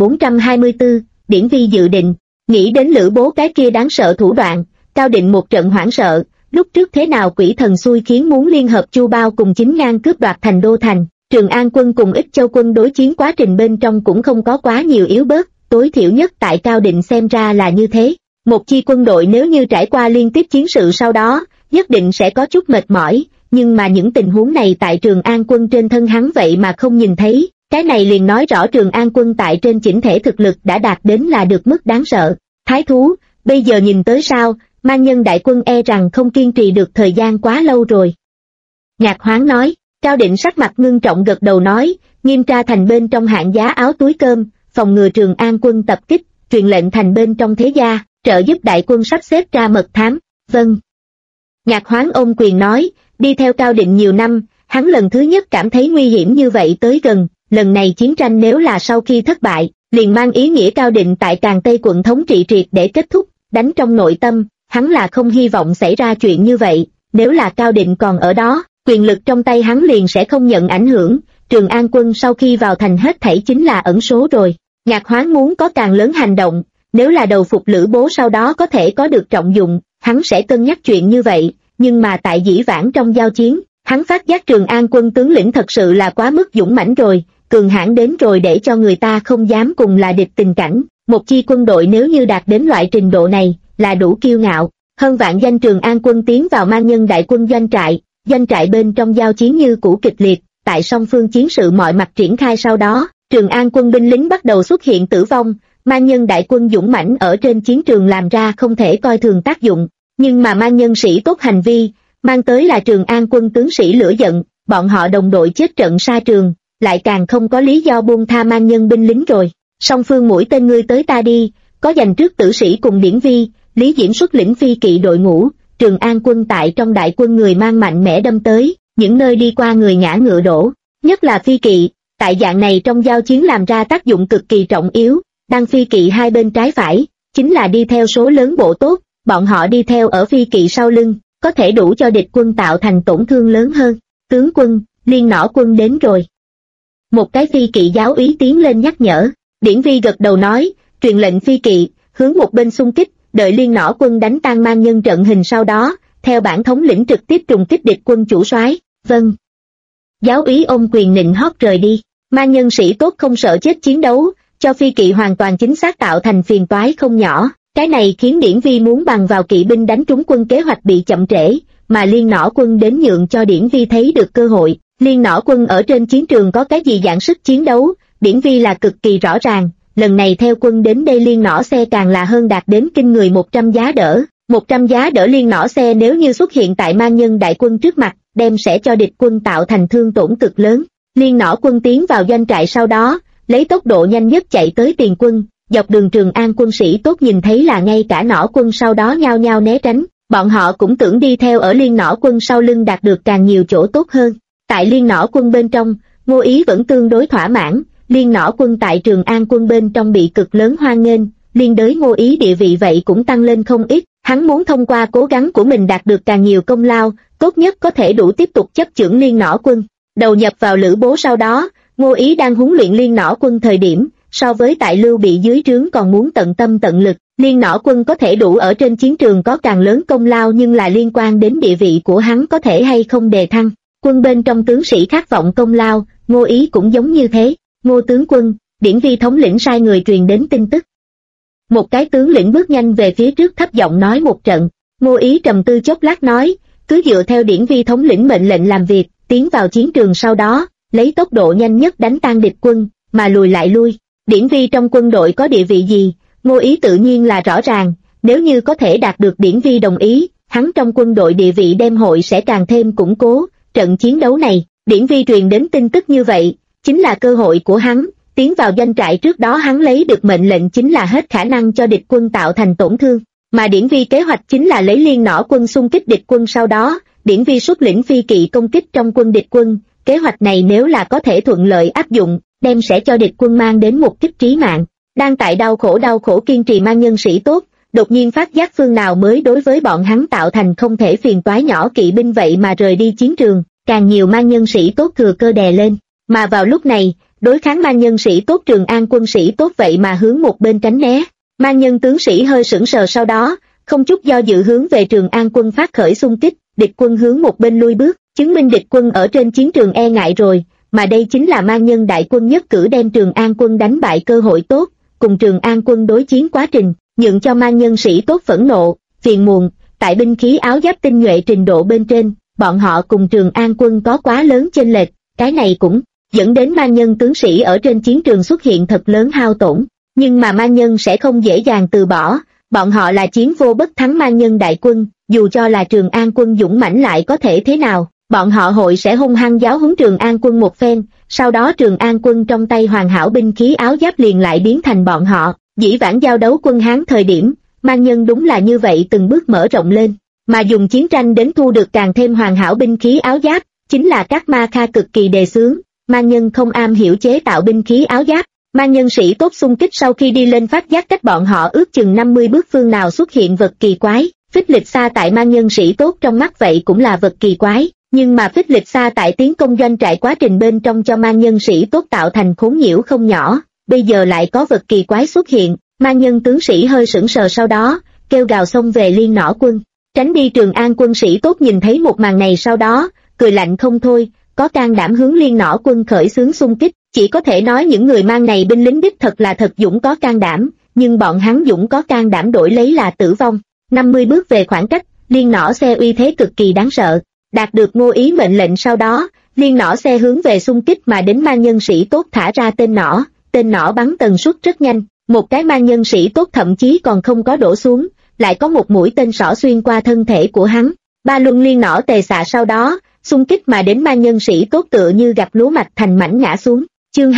2424, Điển Vi dự định. Nghĩ đến Lữ Bố cái kia đáng sợ thủ đoạn, Cao Định một trận hoảng sợ, lúc trước thế nào quỷ thần xui khiến muốn liên hợp Chu Bao cùng Chính Ngang cướp đoạt thành đô thành. Trường An quân cùng Ích Châu quân đối chiến quá trình bên trong cũng không có quá nhiều yếu bớt, tối thiểu nhất tại Cao Định xem ra là như thế. Một chi quân đội nếu như trải qua liên tiếp chiến sự sau đó, nhất định sẽ có chút mệt mỏi, nhưng mà những tình huống này tại Trường An quân trên thân hắn vậy mà không nhìn thấy, cái này liền nói rõ Trường An quân tại trên chỉnh thể thực lực đã đạt đến là được mức đáng sợ. Thái thú, bây giờ nhìn tới sao, mang nhân đại quân e rằng không kiên trì được thời gian quá lâu rồi. Nhạc Hoáng nói. Cao Định sắc mặt ngưng trọng gật đầu nói, nghiêm tra thành bên trong hạng giá áo túi cơm, phòng ngừa Trường An quân tập kích, truyền lệnh thành bên trong thế gia, trợ giúp đại quân sắp xếp ra mật thám. Vâng. Nhạc Hoáng ôm quyền nói, đi theo Cao Định nhiều năm, hắn lần thứ nhất cảm thấy nguy hiểm như vậy tới gần, lần này chiến tranh nếu là sau khi thất bại, liền mang ý nghĩa Cao Định tại Càn Tây quận thống trị triệt để kết thúc, đánh trong nội tâm, hắn là không hy vọng xảy ra chuyện như vậy, nếu là Cao Định còn ở đó. Quyền lực trong tay hắn liền sẽ không nhận ảnh hưởng, Trường An quân sau khi vào thành hết thảy chính là ẩn số rồi. Nhạc Hoáng muốn có càng lớn hành động, nếu là đầu phục Lữ Bố sau đó có thể có được trọng dụng, hắn sẽ cân nhắc chuyện như vậy, nhưng mà tại dĩ vãng trong giao chiến, hắn phát giác Trường An quân tướng lĩnh thật sự là quá mức dũng mãnh rồi, cường hãn đến rồi để cho người ta không dám cùng là địch tình cảnh. Một chi quân đội nếu như đạt đến loại trình độ này, là đủ kiêu ngạo. Hơn vạn danh Trường An quân tiến vào mang nhân đại quân doanh trại bên trong giao chiến như cũ kịch liệt, tại song phương chiến sự mọi mặt triển khai sau đó, Trường An quân binh lính bắt đầu xuất hiện tử vong, mang nhân đại quân dũng mãnh ở trên chiến trường làm ra không thể coi thường tác dụng, nhưng mà mang nhân sĩ tốt hành vi, mang tới là Trường An quân tướng sĩ lửa giận, bọn họ đồng đội chết trận xa trường, lại càng không có lý do buông tha mang nhân binh lính rồi. Song phương mũi tên ngươi tới ta đi, có giành trước Tử Sĩ cùng Điển Vi, Lý Diễm xuất lĩnh phi kỵ đội ngũ, Trường An quân tại trong đại quân người mang mạnh mẽ đâm tới, những nơi đi qua người ngã ngựa đổ, nhất là phi kỵ, tại dạng này trong giao chiến làm ra tác dụng cực kỳ trọng yếu, đang phi kỵ hai bên trái phải, chính là đi theo số lớn bộ tốt, bọn họ đi theo ở phi kỵ sau lưng, có thể đủ cho địch quân tạo thành tổn thương lớn hơn. Tướng quân, Liên Nỏ quân đến rồi. Một cái phi kỵ giáo úy tiến lên nhắc nhở, Điển Vi gật đầu nói, truyền lệnh phi kỵ, hướng một bên xung kích, đợi Liên Nỏ quân đánh tan mang nhân trận hình sau đó, theo bản thống lĩnh trực tiếp trùng kích địch quân chủ soái. Vâng. Giáo úy ôm quyền nịnh hót rời đi, mang nhân sĩ tốt không sợ chết chiến đấu, cho phi kỵ hoàn toàn chính xác tạo thành phiền toái không nhỏ. Cái này khiến Điển Vi muốn bằng vào kỵ binh đánh trúng quân kế hoạch bị chậm trễ, mà Liên Nỏ quân đến nhượng cho Điển Vi thấy được cơ hội. Liên Nỏ quân ở trên chiến trường có cái gì dạng sức chiến đấu, Điển Vi là cực kỳ rõ ràng, lần này theo quân đến đây Liên Nỏ xe càng là hơn đạt đến kinh người 100 giá đỡ. 100 giá đỡ Liên Nỏ xe nếu như xuất hiện tại mang nhân đại quân trước mặt, đem sẽ cho địch quân tạo thành thương tổn cực lớn. Liên Nỏ quân tiến vào doanh trại sau đó, lấy tốc độ nhanh nhất chạy tới tiền quân, dọc đường Trường An quân sĩ tốt nhìn thấy là ngay cả Nỏ quân sau đó nhao nhao né tránh, bọn họ cũng tưởng đi theo ở Liên Nỏ quân sau lưng đạt được càng nhiều chỗ tốt hơn. Tại Liên Nỏ quân bên trong, Ngô Ý vẫn tương đối thỏa mãn, Liên Nỏ quân tại Trường An quân bên trong bị cực lớn hoan nghênh, liên đới Ngô Ý địa vị vậy cũng tăng lên không ít, hắn muốn thông qua cố gắng của mình đạt được càng nhiều công lao, tốt nhất có thể đủ tiếp tục chấp chưởng Liên Nỏ quân. Đầu nhập vào Lữ Bố sau đó, Ngô Ý đang huấn luyện Liên Nỏ quân thời điểm, so với tại Lưu Bị dưới trướng còn muốn tận tâm tận lực, Liên Nỏ quân có thể đủ ở trên chiến trường có càng lớn công lao nhưng là liên quan đến địa vị của hắn có thể hay không đề thăng. Quân bên trong tướng sĩ khát vọng công lao, Ngô Ý cũng giống như thế. Ngô tướng quân, Điển Vi thống lĩnh sai người truyền đến tin tức. Một cái tướng lĩnh bước nhanh về phía trước thấp giọng nói một trận, Ngô Ý trầm tư chốc lát nói, cứ dựa theo Điển Vi thống lĩnh mệnh lệnh làm việc, tiến vào chiến trường sau đó, lấy tốc độ nhanh nhất đánh tan địch quân, mà lùi lại lui. Điển Vi trong quân đội có địa vị gì, Ngô Ý tự nhiên là rõ ràng, nếu như có thể đạt được Điển Vi đồng ý, hắn trong quân đội địa vị đem hội sẽ càng thêm củng cố. Trận chiến đấu này, Điển Vi truyền đến tin tức như vậy, chính là cơ hội của hắn, tiến vào doanh trại trước đó hắn lấy được mệnh lệnh chính là hết khả năng cho địch quân tạo thành tổn thương, mà Điển Vi kế hoạch chính là lấy Liên Nỏ quân xung kích địch quân sau đó, Điển Vi xuất lĩnh phi kỵ công kích trong quân địch quân, kế hoạch này nếu là có thể thuận lợi áp dụng, đem sẽ cho địch quân mang đến một kích trí mạng. Đang tại đau khổ kiên trì mang nhân sĩ tốt, đột nhiên phát giác phương nào mới đối với bọn hắn tạo thành không thể phiền toái nhỏ kỵ binh vậy mà rời đi chiến trường, càng nhiều mang nhân sĩ tốt thừa cơ đè lên, mà vào lúc này, đối kháng mang nhân sĩ tốt Trường An quân sĩ tốt vậy mà hướng một bên tránh né, mang nhân tướng sĩ hơi sững sờ sau đó, không chút do dự hướng về Trường An quân phát khởi xung kích, địch quân hướng một bên lui bước, chứng minh địch quân ở trên chiến trường e ngại rồi, mà đây chính là mang nhân đại quân nhất cử đem Trường An quân đánh bại cơ hội tốt, cùng Trường An quân đối chiến quá trình, nhượng cho mang nhân sĩ tốt phẫn nộ, phiền muộn, tại binh khí áo giáp tinh nhuệ trình độ bên trên, bọn họ cùng Trường An quân có quá lớn chênh lệch, cái này cũng dẫn đến mang nhân tướng sĩ ở trên chiến trường xuất hiện thật lớn hao tổn, nhưng mà mang nhân sẽ không dễ dàng từ bỏ, bọn họ là chiến vô bất thắng mang nhân đại quân, dù cho là Trường An quân dũng mãnh lại có thể thế nào, bọn họ hội sẽ hung hăng giáo huấn Trường An quân một phen, sau đó Trường An quân trong tay hoàn hảo binh khí áo giáp liền lại biến thành bọn họ. Dĩ vãng giao đấu quân Hán thời điểm, mang nhân đúng là như vậy từng bước mở rộng lên, mà dùng chiến tranh đến thu được càng thêm hoàn hảo binh khí áo giáp, chính là các ma kha cực kỳ đề xướng, mang nhân không am hiểu chế tạo binh khí áo giáp, mang nhân sĩ tốt xung kích sau khi đi lên phát giác cách bọn họ ước chừng 50 bước phương nào xuất hiện vật kỳ quái, phích lịch xa tại mang nhân sĩ tốt trong mắt vậy cũng là vật kỳ quái, nhưng mà phích lịch xa tại tiến công doanh trại quá trình bên trong cho mang nhân sĩ tốt tạo thành khốn nhiễu không nhỏ. Bây giờ lại có vật kỳ quái xuất hiện, mang nhân tướng sĩ hơi sững sờ sau đó, kêu gào xông về Liên Nỏ quân. Tránh đi Trường An quân sĩ tốt nhìn thấy một màn này sau đó, cười lạnh không thôi, có can đảm hướng Liên Nỏ quân khởi xướng xung kích, chỉ có thể nói những người mang này binh lính đích thật là thật dũng có can đảm, nhưng bọn hắn dũng có can đảm đổi lấy là tử vong. 50 bước về khoảng cách, Liên Nỏ xe uy thế cực kỳ đáng sợ, đạt được Ngô Ý mệnh lệnh sau đó, Liên Nỏ xe hướng về xung kích mà đến mang nhân sĩ tốt thả ra tên nỏ. Tên nỏ bắn tần suất rất nhanh, một cái mang nhân sĩ tốt thậm chí còn không có đổ xuống, lại có một mũi tên sỏ xuyên qua thân thể của hắn. Ba luân liên nỏ tề xạ sau đó, xung kích mà đến ma nhân sĩ tốt tựa như gặp lúa mạch thành mảnh ngã xuống. Chương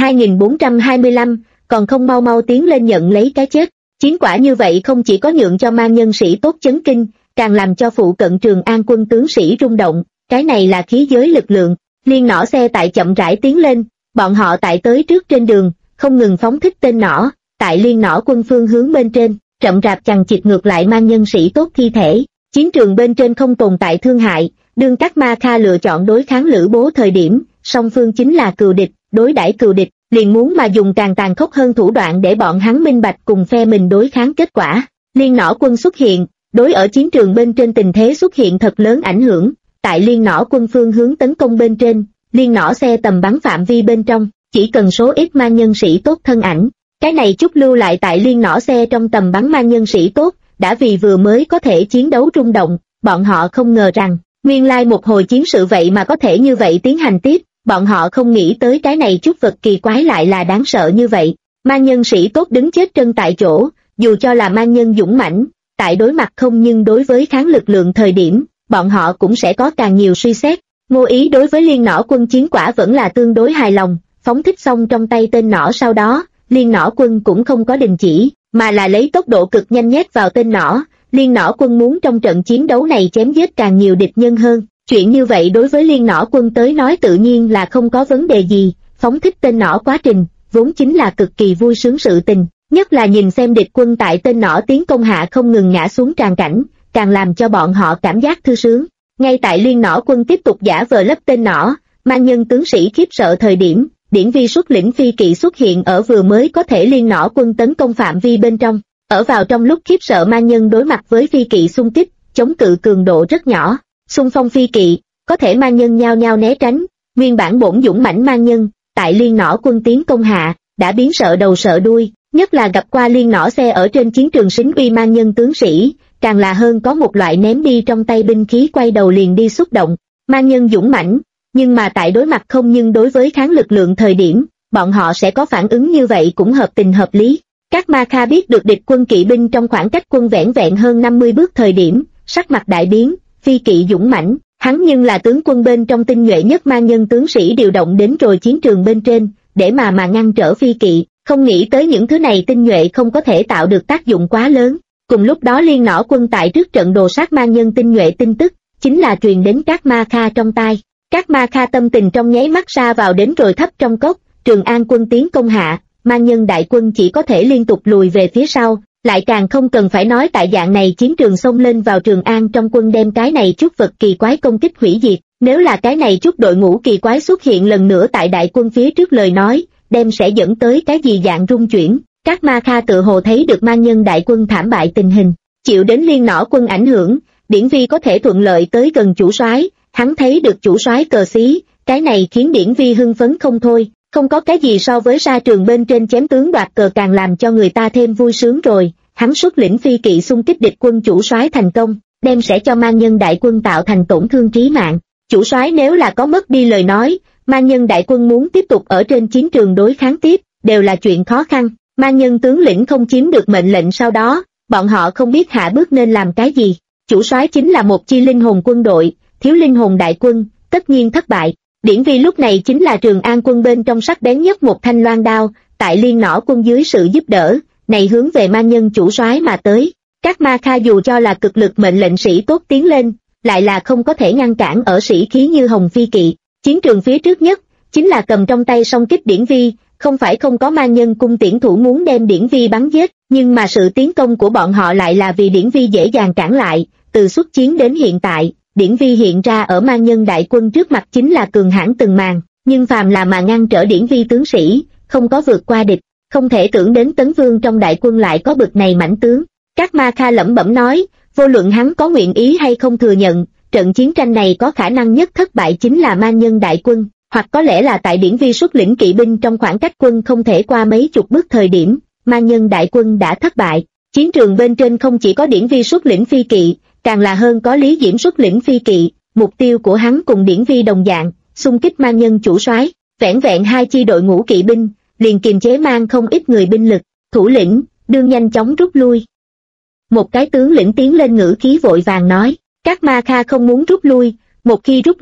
2425, còn không mau mau tiến lên nhận lấy cái chết. Chiến quả như vậy không chỉ có nhượng cho ma nhân sĩ tốt chấn kinh, càng làm cho phụ cận Trường An quân tướng sĩ rung động, cái này là khí giới lực lượng. Liên nỏ xe tại chậm rãi tiến lên, bọn họ tại tới trước trên đường, không ngừng phóng thích tên nỏ, tại liên nỏ quân phương hướng bên trên, chậm rạp chằng chịt ngược lại ma nhân sĩ tốt thi thể. Chiến trường bên trên không tồn tại thương hại, đương các ma kha lựa chọn đối kháng Lữ Bố thời điểm, song phương chính là cừu địch, đối đãi cừu địch, liền muốn mà dùng càng tàn khốc hơn thủ đoạn để bọn hắn minh bạch cùng phe mình đối kháng kết quả. Liên nỏ quân xuất hiện, đối ở chiến trường bên trên tình thế xuất hiện thật lớn ảnh hưởng, tại liên nỏ quân phương hướng tấn công bên trên, liên nỏ xe tầm bắn phạm vi bên trong, chỉ cần số ít ma nhân sĩ tốt thân ảnh, cái này chút lưu lại tại liên nỏ xe trong tầm bắn ma nhân sĩ tốt, đã vì vừa mới có thể chiến đấu rung động, bọn họ không ngờ rằng, nguyên lai một hồi chiến sự vậy mà có thể như vậy tiến hành tiếp, bọn họ không nghĩ tới cái này chút vật kỳ quái lại là đáng sợ như vậy. Ma nhân sĩ tốt đứng chết chân tại chỗ, dù cho là ma nhân dũng mãnh, tại đối mặt không nhưng đối với kháng lực lượng thời điểm, bọn họ cũng sẽ có càng nhiều suy xét. Ngô Ý đối với liên nỏ quân chiến quả vẫn là tương đối hài lòng, phóng thích xong trong tay tên nỏ sau đó, liên nỏ quân cũng không có đình chỉ, mà là lấy tốc độ cực nhanh nhét vào tên nỏ. Liên nỏ quân muốn trong trận chiến đấu này chém giết càng nhiều địch nhân hơn, chuyện như vậy đối với liên nỏ quân tới nói tự nhiên là không có vấn đề gì. Phóng thích tên nỏ quá trình, vốn chính là cực kỳ vui sướng sự tình, nhất là nhìn xem địch quân tại tên nỏ tiến công hạ không ngừng ngã xuống tràn cảnh, càng làm cho bọn họ cảm giác thư sướng. Ngay tại liên nỏ quân tiếp tục giả vờ lấp tên nỏ, ma nhân tướng sĩ khiếp sợ thời điểm, Điển Vi xuất lĩnh phi kỵ xuất hiện ở vừa mới có thể liên nỏ quân tấn công phạm vi bên trong. Ở vào trong lúc khiếp sợ ma nhân đối mặt với phi kỵ xung kích, chống cự cường độ rất nhỏ, xung phong phi kỵ, có thể ma nhân nhao nhao né tránh, nguyên bản bổn dũng mãnh ma nhân, tại liên nỏ quân tiến công hạ, đã biến sợ đầu sợ đuôi, nhất là gặp qua liên nỏ xe ở trên chiến trường xính uy ma nhân tướng sĩ, càng là hơn có một loại ném đi trong tay binh khí quay đầu liền đi xúc động. Ma nhân dũng mãnh, nhưng mà tại đối mặt không nhưng đối với kháng lực lượng thời điểm, bọn họ sẽ có phản ứng như vậy cũng hợp tình hợp lý. Các ma kha biết được địch quân kỵ binh trong khoảng cách quân vẻn vẹn hơn 50 bước thời điểm, sắc mặt đại biến, phi kỵ dũng mãnh, hắn nhưng là tướng quân bên trong tinh nhuệ nhất ma nhân tướng sĩ điều động đến rồi chiến trường bên trên, để mà ngăn trở phi kỵ, không nghĩ tới những thứ này tinh nhuệ không có thể tạo được tác dụng quá lớn. Cùng lúc đó liên nỏ quân tại trước trận đồ sát ma nhân tinh nhuệ tin tức, chính là truyền đến các ma kha trong tai. Các ma kha tâm tình trong nháy mắt sa vào đến rồi thấp trong cốc, Trường An quân tiến công hạ, ma nhân đại quân chỉ có thể liên tục lùi về phía sau, lại càng không cần phải nói tại dạng này chiến trường xông lên vào Trường An trong quân đem cái này chút vật kỳ quái công kích hủy diệt. Nếu là cái này chút đội ngũ kỳ quái xuất hiện lần nữa tại đại quân phía trước lời nói, đem sẽ dẫn tới cái gì dạng rung chuyển. Các ma kha tự hồ thấy được ma nhân đại quân thảm bại tình hình, chịu đến liên nỏ quân ảnh hưởng, Điển Vi có thể thuận lợi tới gần chủ soái, hắn thấy được chủ soái cờ xí, cái này khiến Điển Vi hưng phấn không thôi. Không có cái gì so với sa trường bên trên chém tướng đoạt cờ càng làm cho người ta thêm vui sướng rồi. Hắn xuất lĩnh phi kỵ xung kích địch quân chủ soái thành công, đem sẽ cho ma nhân đại quân tạo thành tổn thương trí mạng. Chủ soái nếu là có mất đi lời nói, ma nhân đại quân muốn tiếp tục ở trên chiến trường đối kháng tiếp, đều là chuyện khó khăn. Ma nhân tướng lĩnh không chiếm được mệnh lệnh sau đó, bọn họ không biết hạ bước nên làm cái gì. Chủ soái chính là một chi linh hồn quân đội, thiếu linh hồn đại quân, tất nhiên thất bại. Điển Vi lúc này chính là Trường An quân bên trong sắc bén nhất một thanh loan đao, tại liên nỏ quân dưới sự giúp đỡ, này hướng về ma nhân chủ soái mà tới. Các ma kha dù cho là cực lực mệnh lệnh sĩ tốt tiến lên, lại là không có thể ngăn cản ở sĩ khí như hồng phi kỵ. Chiến trường phía trước nhất, chính là cầm trong tay song kích Điển Vi, không phải không có ma nhân cung tiễn thủ muốn đem Điển Vi bắn giết, nhưng mà sự tiến công của bọn họ lại là vì Điển Vi dễ dàng cản lại. Từ xuất chiến đến hiện tại, Điển Vi hiện ra ở ma nhân đại quân trước mặt chính là cường hãn từng màn, nhưng phàm là mà ngăn trở Điển Vi tướng sĩ, không có vượt qua địch, không thể tưởng đến Tấn Vương trong đại quân lại có bực này mãnh tướng. Các ma kha lẩm bẩm nói, vô luận hắn có nguyện ý hay không thừa nhận, trận chiến tranh này có khả năng nhất thất bại chính là ma nhân đại quân, hoặc có lẽ là tại Điển Vi xuất lĩnh kỵ binh trong khoảng cách quân không thể qua mấy chục bước thời điểm, ma nhân đại quân đã thất bại. Chiến trường bên trên không chỉ có Điển Vi xuất lĩnh phi kỵ, càng là hơn có Lý Diễm xuất lĩnh phi kỵ, mục tiêu của hắn cùng Điển Vi đồng dạng, xung kích ma nhân chủ soái, vẻn vẹn hai chi đội ngũ kỵ binh, liền kiềm chế mang không ít người binh lực, thủ lĩnh, đương nhanh chóng rút lui. Một cái tướng lĩnh tiến lên ngữ khí vội vàng nói, các ma kha không muốn rút lui, một khi rút lui,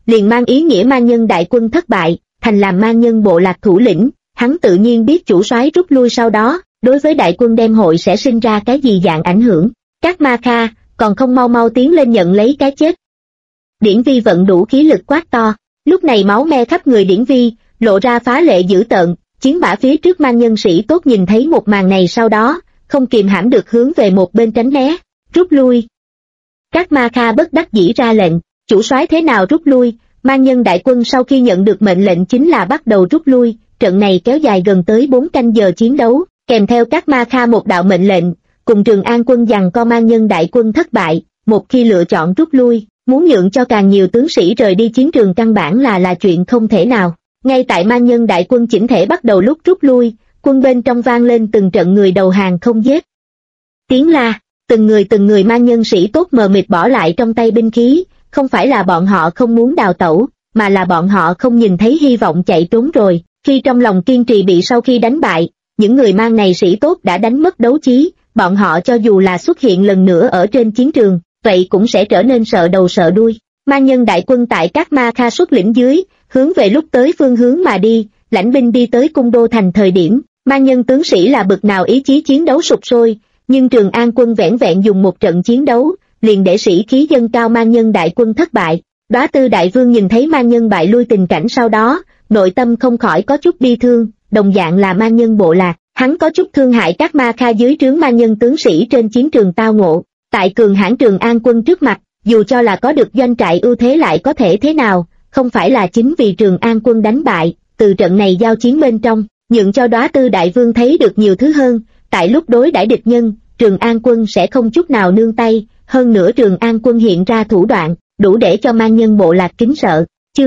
liền mang ý nghĩa man nhân đại quân thất bại, thành làm man nhân bộ lạc thủ lĩnh, hắn tự nhiên biết chủ soái rút lui sau đó, đối với đại quân đem hội sẽ sinh ra cái gì dạng ảnh hưởng. Các ma kha, còn không mau mau tiến lên nhận lấy cái chết. Điển Vi vận đủ khí lực quát to, lúc này máu me khắp người Điển Vi, lộ ra phá lệ dữ tợn, chiến mã phía trước man nhân sĩ tốt nhìn thấy một màn này sau đó, không kìm hãm được hướng về một bên tránh né, rút lui. Các ma kha bất đắc dĩ ra lệnh, chủ soái thế nào rút lui, man nhân đại quân sau khi nhận được mệnh lệnh chính là bắt đầu rút lui, trận này kéo dài gần tới 4 canh giờ chiến đấu, kèm theo các ma kha một đạo mệnh lệnh, cùng Trường An quân giằng co man nhân đại quân thất bại, một khi lựa chọn rút lui, muốn nhượng cho càng nhiều tướng sĩ rời đi chiến trường căn bản là chuyện không thể nào. Ngay tại man nhân đại quân chỉnh thể bắt đầu lúc rút lui, quân bên trong vang lên từng trận người đầu hàng không giết. Tiếng la, từng người man nhân sĩ tốt mờ mịt bỏ lại trong tay binh khí, không phải là bọn họ không muốn đào tẩu, mà là bọn họ không nhìn thấy hy vọng chạy trốn rồi. Khi trong lòng kiên trì bị sau khi đánh bại, những người man này sĩ tốt đã đánh mất đấu chí, bọn họ cho dù là xuất hiện lần nữa ở trên chiến trường, vậy cũng sẽ trở nên sợ đầu sợ đuôi. Man nhân đại quân tại các ma kha xuất lĩnh dưới, hướng về lúc tới phương hướng mà đi, lãnh binh đi tới cung đô thành thời điểm, man nhân tướng sĩ là bực nào ý chí chiến đấu sục sôi, nhưng Trường An quân vẻn vẹn dùng một trận chiến đấu, liền để sĩ khí dâng cao man nhân đại quân thất bại. Đóa Tư đại vương nhìn thấy man nhân bại lui tình cảnh sau đó, nội tâm không khỏi có chút bi thương, đồng dạng là man nhân bộ lạc, hắn có chút thương hại các ma kha dưới trướng man nhân tướng sĩ trên chiến trường tao ngộ, tại cường hãn Trường An quân trước mặt, dù cho là có được doanh trại ưu thế lại có thể thế nào, không phải là chính vì Trường An quân đánh bại, từ trận này giao chiến bên trong, nhượng cho Đóa Tư đại vương thấy được nhiều thứ hơn, tại lúc đối đãi địch nhân, Trường An quân sẽ không chút nào nương tay, hơn nữa Trường An quân hiện ra thủ đoạn, đủ để cho man nhân bộ lạc kính sợ. Chương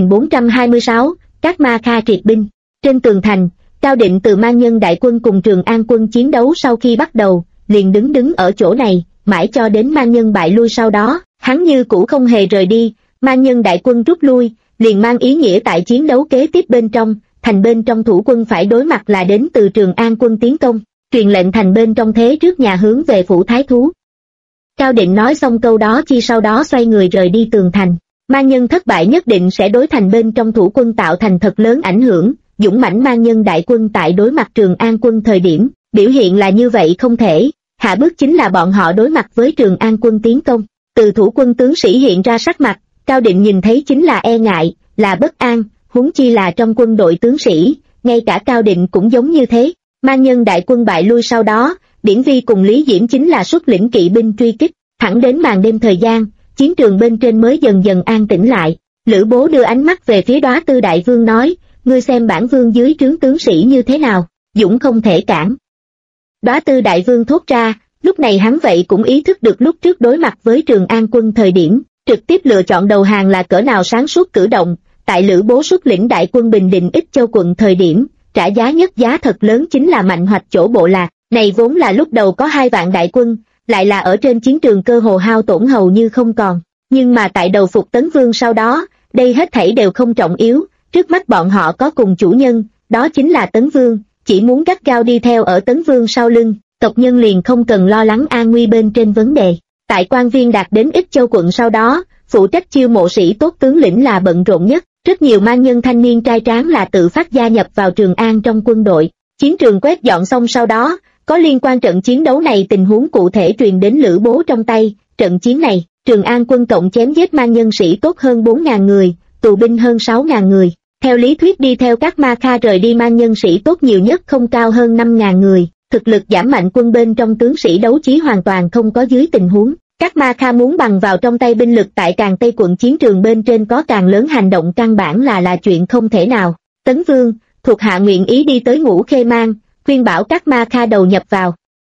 2426, các ma kha triệt binh. Trên tường thành, Cao Định từ man nhân đại quân cùng Trường An quân chiến đấu sau khi bắt đầu, liền đứng ở chỗ này, mãi cho đến man nhân bại lui sau đó, hắn như cũ không hề rời đi. Man nhân đại quân rút lui, liền mang ý nghĩa tại chiến đấu kế tiếp bên trong, thành bên trong thủ quân phải đối mặt là đến từ Trường An quân tiến công, truyền lệnh thành bên trong thế trước nhà hướng về phủ thái thú. Cao Định nói xong câu đó chi sau đó xoay người rời đi tường thành. Man nhân thất bại nhất định sẽ đối thành bên trong thủ quân tạo thành thật lớn ảnh hưởng, dũng mãnh man nhân đại quân tại đối mặt Trường An quân thời điểm, biểu hiện là như vậy không thể, hạ bước chính là bọn họ đối mặt với Trường An quân tiến công. Từ thủ quân tướng sĩ hiện ra sắc mặt, Cao Định nhìn thấy chính là e ngại, là bất an, huống chi là trong quân đội tướng sĩ, ngay cả Cao Định cũng giống như thế. Man nhân đại quân bại lui sau đó, Điển Vi cùng Lý Diễm chính là xuất lĩnh kỵ binh truy kích, thẳng đến màn đêm thời gian, chiến trường bên trên mới dần dần an tĩnh lại. Lữ Bố đưa ánh mắt về phía Đóa Tư đại vương nói, ngươi xem bản vương dưới trướng tướng sĩ như thế nào, dũng không thể cản. Đóa Tư đại vương thốt ra, lúc này hắn vậy cũng ý thức được lúc trước đối mặt với Trường An quân thời điểm, trực tiếp lựa chọn đầu hàng là cỡ nào sáng suốt cử động. Tại Lữ Bố xuất lĩnh đại quân bình định Ích Châu quận thời điểm, trả giá nhất giá thật lớn chính là Mạnh Hoạch chỗ bộ lạc, này vốn là lúc đầu có 2 vạn đại quân, lại là ở trên chiến trường cơ hồ hao tổn hầu như không còn. Nhưng mà tại đầu phục Tấn Vương sau đó, đây hết thảy đều không trọng yếu, trước mắt bọn họ có cùng chủ nhân, đó chính là Tấn Vương, chỉ muốn gắt gao đi theo ở Tấn Vương sau lưng, tộc nhân liền không cần lo lắng an nguy bên trên vấn đề. Tại quan viên đạt đến Ích Châu quận sau đó, phụ trách chiêu mộ sĩ tốt tướng lĩnh là bận rộn nhất, rất nhiều man nhân thanh niên trai tráng là tự phát gia nhập vào Trường An trong quân đội. Chiến trường quét dọn xong sau đó, có liên quan trận chiến đấu này tình huống cụ thể truyền đến Lữ Bố trong tay. Trận chiến này, Trường An quân cộng chém giết man nhân sĩ tốt hơn 4.000 người, tù binh hơn 6.000 người. Theo lý thuyết đi theo các ma kha rời đi man nhân sĩ tốt nhiều nhất không cao hơn 5.000 người, thực lực giảm mạnh quân bên trong tướng sĩ đấu trí hoàn toàn không có dưới tình huống. Các ma kha muốn bằng vào trong tay binh lực tại Càn Tây quận chiến trường bên trên có càng lớn hành động căn bản là chuyện không thể nào. Tấn Vương, thuộc hạ nguyện ý đi tới Ngũ Khê Mang, khuyên bảo các ma kha đầu nhập vào.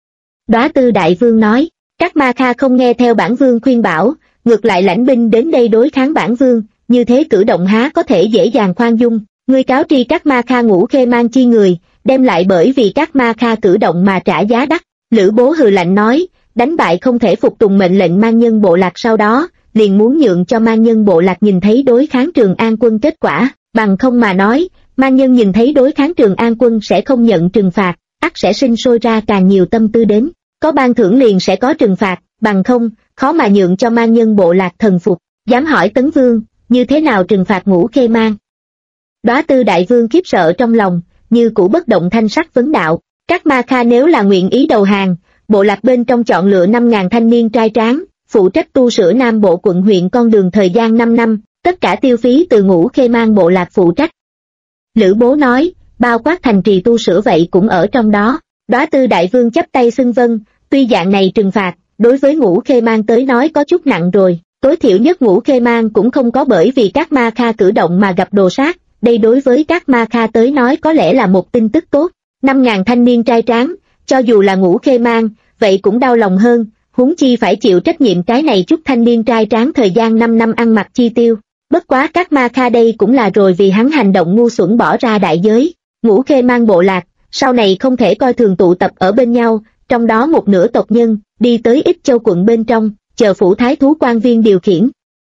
Đóa Tư đại vương nói, các ma kha không nghe theo bản vương khuyên bảo, ngược lại lãnh binh đến đây đối kháng bản vương, như thế cử động há có thể dễ dàng khoan dung. Ngươi cáo tri các ma kha Ngũ Khê Mang chi người, đem lại bởi vì các ma kha cử động mà trả giá đắt. Lữ Bố hừ lạnh nói, đánh bại không thể phục tùng mệnh lệnh man nhân bộ lạc sau đó, liền muốn nhượng cho man nhân bộ lạc nhìn thấy đối kháng Trường An quân kết quả, bằng không mà nói, man nhân nhìn thấy đối kháng Trường An quân sẽ không nhận trừng phạt, ắt sẽ sinh sôi ra càng nhiều tâm tư đến, có ban thưởng liền sẽ có trừng phạt, bằng không, khó mà nhượng cho man nhân bộ lạc thần phục. Dám hỏi Tấn Vương, như thế nào trừng phạt Ngũ Khê Mang? Đóa Tư đại vương khiếp sợ trong lòng, như cũ bất động thanh sắc vấn đạo, các ma kha nếu là nguyện ý đầu hàng, bộ lạc bên trong chọn lựa 5.000 thanh niên trai tráng, phụ trách tu sửa Nam Bộ quận huyện con đường thời gian 5 năm, tất cả tiêu phí từ Ngũ Khê Mang bộ lạc phụ trách. Lữ Bố nói, bao quát thành trì tu sửa vậy cũng ở trong đó. Đóa Tư đại vương chắp tay xưng vâng, tuy dạng này trừng phạt, đối với Ngũ Khê Mang tới nói có chút nặng rồi, tối thiểu nhất Ngũ Khê Mang cũng không có bởi vì các ma kha cử động mà gặp đồ sát, đây đối với các ma kha tới nói có lẽ là một tin tức tốt. 5.000 thanh niên trai tráng, cho dù là Ngũ Khê Mang, vậy cũng đau lòng hơn, huống chi phải chịu trách nhiệm cái này chút thanh niên trai tráng thời gian 5 năm ăn mặc chi tiêu. Bất quá các ma kha đây cũng là rồi vì hắn hành động ngu xuẩn bỏ ra đại giới. Ngũ Khê Mang bộ lạc, sau này không thể coi thường tụ tập ở bên nhau, trong đó một nửa tộc nhân, đi tới Ích Châu quận bên trong, chờ phủ thái thú quan viên điều khiển.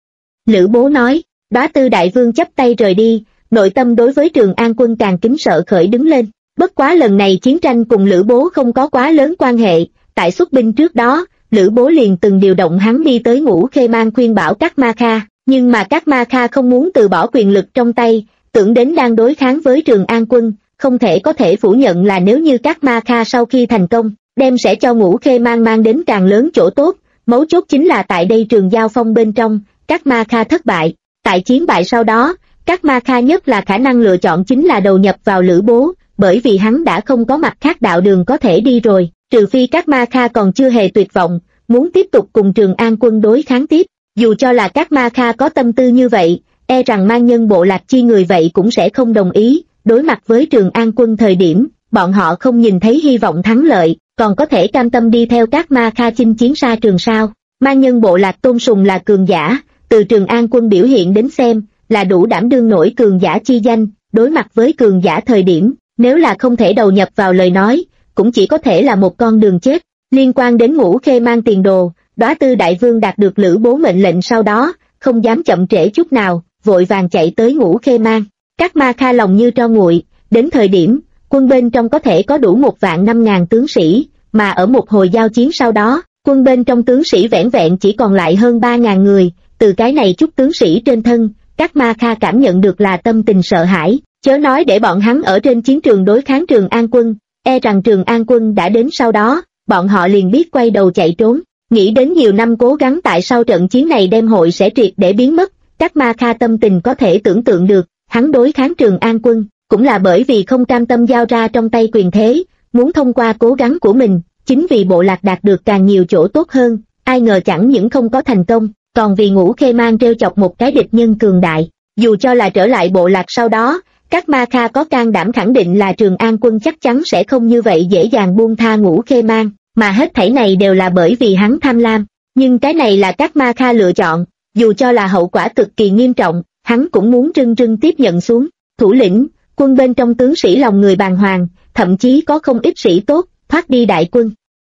Lữ Bố nói, Đóa Tư đại vương chắp tay rời đi, nội tâm đối với Trường An quân càng kính sợ khởi đứng lên. Bất quá lần này chiến tranh cùng Lữ Bố không có quá lớn quan hệ, tại xuất binh trước đó, Lữ Bố liền từng điều động hắn đi tới Ngũ Khê Mang khuyên bảo các ma kha, nhưng mà các ma kha không muốn từ bỏ quyền lực trong tay, tưởng đến đang đối kháng với Trường An quân, không thể có thể phủ nhận là nếu như các ma kha sau khi thành công, đem sẽ cho Ngũ Khê mang đến càng lớn chỗ tốt, mấu chốt chính là tại đây trường giao phong bên trong, các ma kha thất bại, tại chiến bại sau đó, các ma kha nhất là khả năng lựa chọn chính là đầu nhập vào Lữ Bố, bởi vì hắn đã không có mặt khác đạo đường có thể đi rồi, trừ phi các ma kha còn chưa hề tuyệt vọng, muốn tiếp tục cùng Trường An quân đối kháng tiếp, dù cho là các ma kha có tâm tư như vậy, e rằng mang nhân bộ lạc chi người vậy cũng sẽ không đồng ý, đối mặt với Trường An quân thời điểm, bọn họ không nhìn thấy hy vọng thắng lợi, còn có thể cam tâm đi theo các ma kha chinh chiến xa trường sao. Mang nhân bộ lạc tôn sùng là cường giả, từ Trường An quân biểu hiện đến xem, là đủ đảm đương nổi cường giả chi danh, đối mặt với cường giả thời điểm, nếu là không thể đầu nhập vào lời nói, cũng chỉ có thể là một con đường chết. Liên quan đến Ngũ Khê Mang tiền đồ, Đóa Tư đại vương đạt được Lữ Bố mệnh lệnh sau đó, không dám chậm trễ chút nào, vội vàng chạy tới Ngũ Khê Mang. Các ma kha lòng như tro nguội, đến thời điểm, quân bên trong có thể có đủ 1.500.000 tướng sĩ, mà ở một hồi giao chiến sau đó, quân bên trong tướng sĩ vẻn vẹn chỉ còn lại hơn 3.000 người, từ cái này chút tướng sĩ trên thân, các ma kha cảm nhận được là tâm tình sợ hãi, chớ nói để bọn hắn ở trên chiến trường đối kháng Trường An quân, e rằng Trường An quân đã đến sau đó, bọn họ liền biết quay đầu chạy trốn, nghĩ đến nhiều năm cố gắng tại sau trận chiến này đem hội sẽ triệt để biến mất, các ma kha tâm tình có thể tưởng tượng được, hắn đối kháng Trường An quân, cũng là bởi vì không cam tâm giao ra trong tay quyền thế, muốn thông qua cố gắng của mình, chính vì bộ lạc đạt được càng nhiều chỗ tốt hơn, ai ngờ chẳng những không có thành công, còn vì Ngũ Khê Mang trêu chọc một cái địch nhân cường đại, dù cho là trở lại bộ lạc sau đó, các ma kha có can đảm khẳng định là Trường An quân chắc chắn sẽ không như vậy dễ dàng buông tha Ngũ Khê Mang, mà hết thảy này đều là bởi vì hắn tham lam, nhưng cái này là các ma kha lựa chọn, dù cho là hậu quả cực kỳ nghiêm trọng, hắn cũng muốn trưng trưng tiếp nhận xuống. Thủ lĩnh, quân bên trong tướng sĩ lòng người bàng hoàng, thậm chí có không ít sĩ tốt, thoát đi đại quân.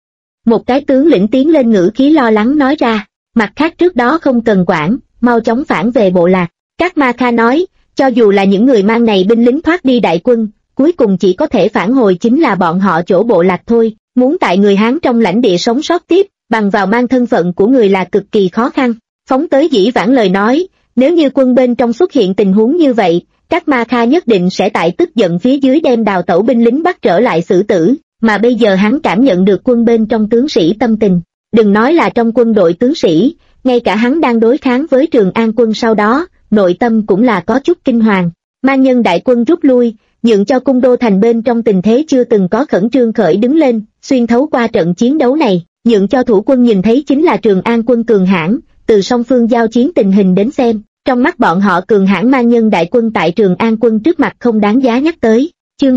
Một cái tướng lĩnh tiến lên ngữ khí lo lắng nói ra, mặt khác trước đó không cần quản, mau chóng phản về bộ lạc. Các ma kha nói, cho dù là những người mang này binh lính thoát đi đại quân, cuối cùng chỉ có thể phản hồi chính là bọn họ chỗ bộ lạc thôi, muốn tại người Hán trong lãnh địa sống sót tiếp, bằng vào mang thân phận của người là cực kỳ khó khăn. Phóng tới dĩ vãng lời nói, nếu như quân bên trong xuất hiện tình huống như vậy, các ma kha nhất định sẽ tại tức giận phía dưới đem đào tẩu binh lính bắt trở lại xử tử, mà bây giờ hắn cảm nhận được quân bên trong tướng sĩ tâm tình, đừng nói là trong quân đội tướng sĩ, ngay cả hắn đang đối kháng với Trường An quân sau đó, nội tâm cũng là có chút kinh hoàng. Mang nhân đại quân rút lui, nhượng cho cung đô thành bên trong tình thế chưa từng có khẩn trương khởi đứng lên, xuyên thấu qua trận chiến đấu này, nhượng cho thủ quân nhìn thấy chính là Trường An quân cường hãn, từ song phương giao chiến tình hình đến xem, trong mắt bọn họ cường hãn mang nhân đại quân tại Trường An quân trước mặt không đáng giá nhắc tới. Chương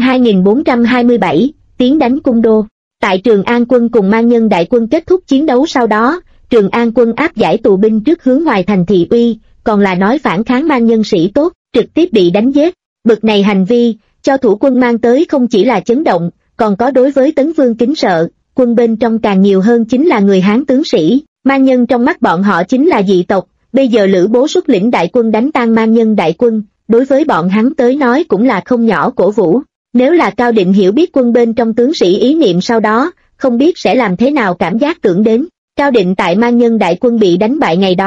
2427, tiến đánh cung đô. Tại Trường An quân cùng mang nhân đại quân kết thúc chiến đấu sau đó, Trường An quân áp giải tù binh trước hướng ngoài thành thị uy, còn là nói phản kháng mang nhân sĩ tốt, trực tiếp bị đánh giết. Bực này hành vi, cho thủ quân mang tới không chỉ là chấn động, còn có đối với Tấn Vương kính sợ, quân bên trong càng nhiều hơn chính là người Hán tướng sĩ, mang nhân trong mắt bọn họ chính là dị tộc, bây giờ Lữ Bố xuất lĩnh đại quân đánh tan mang nhân đại quân, đối với bọn hắn tới nói cũng là không nhỏ cổ vũ. Nếu là Cao Định hiểu biết quân bên trong tướng sĩ ý niệm sau đó, không biết sẽ làm thế nào cảm giác tưởng đến. Cao Định tại mang nhân đại quân bị đánh bại ngày đó,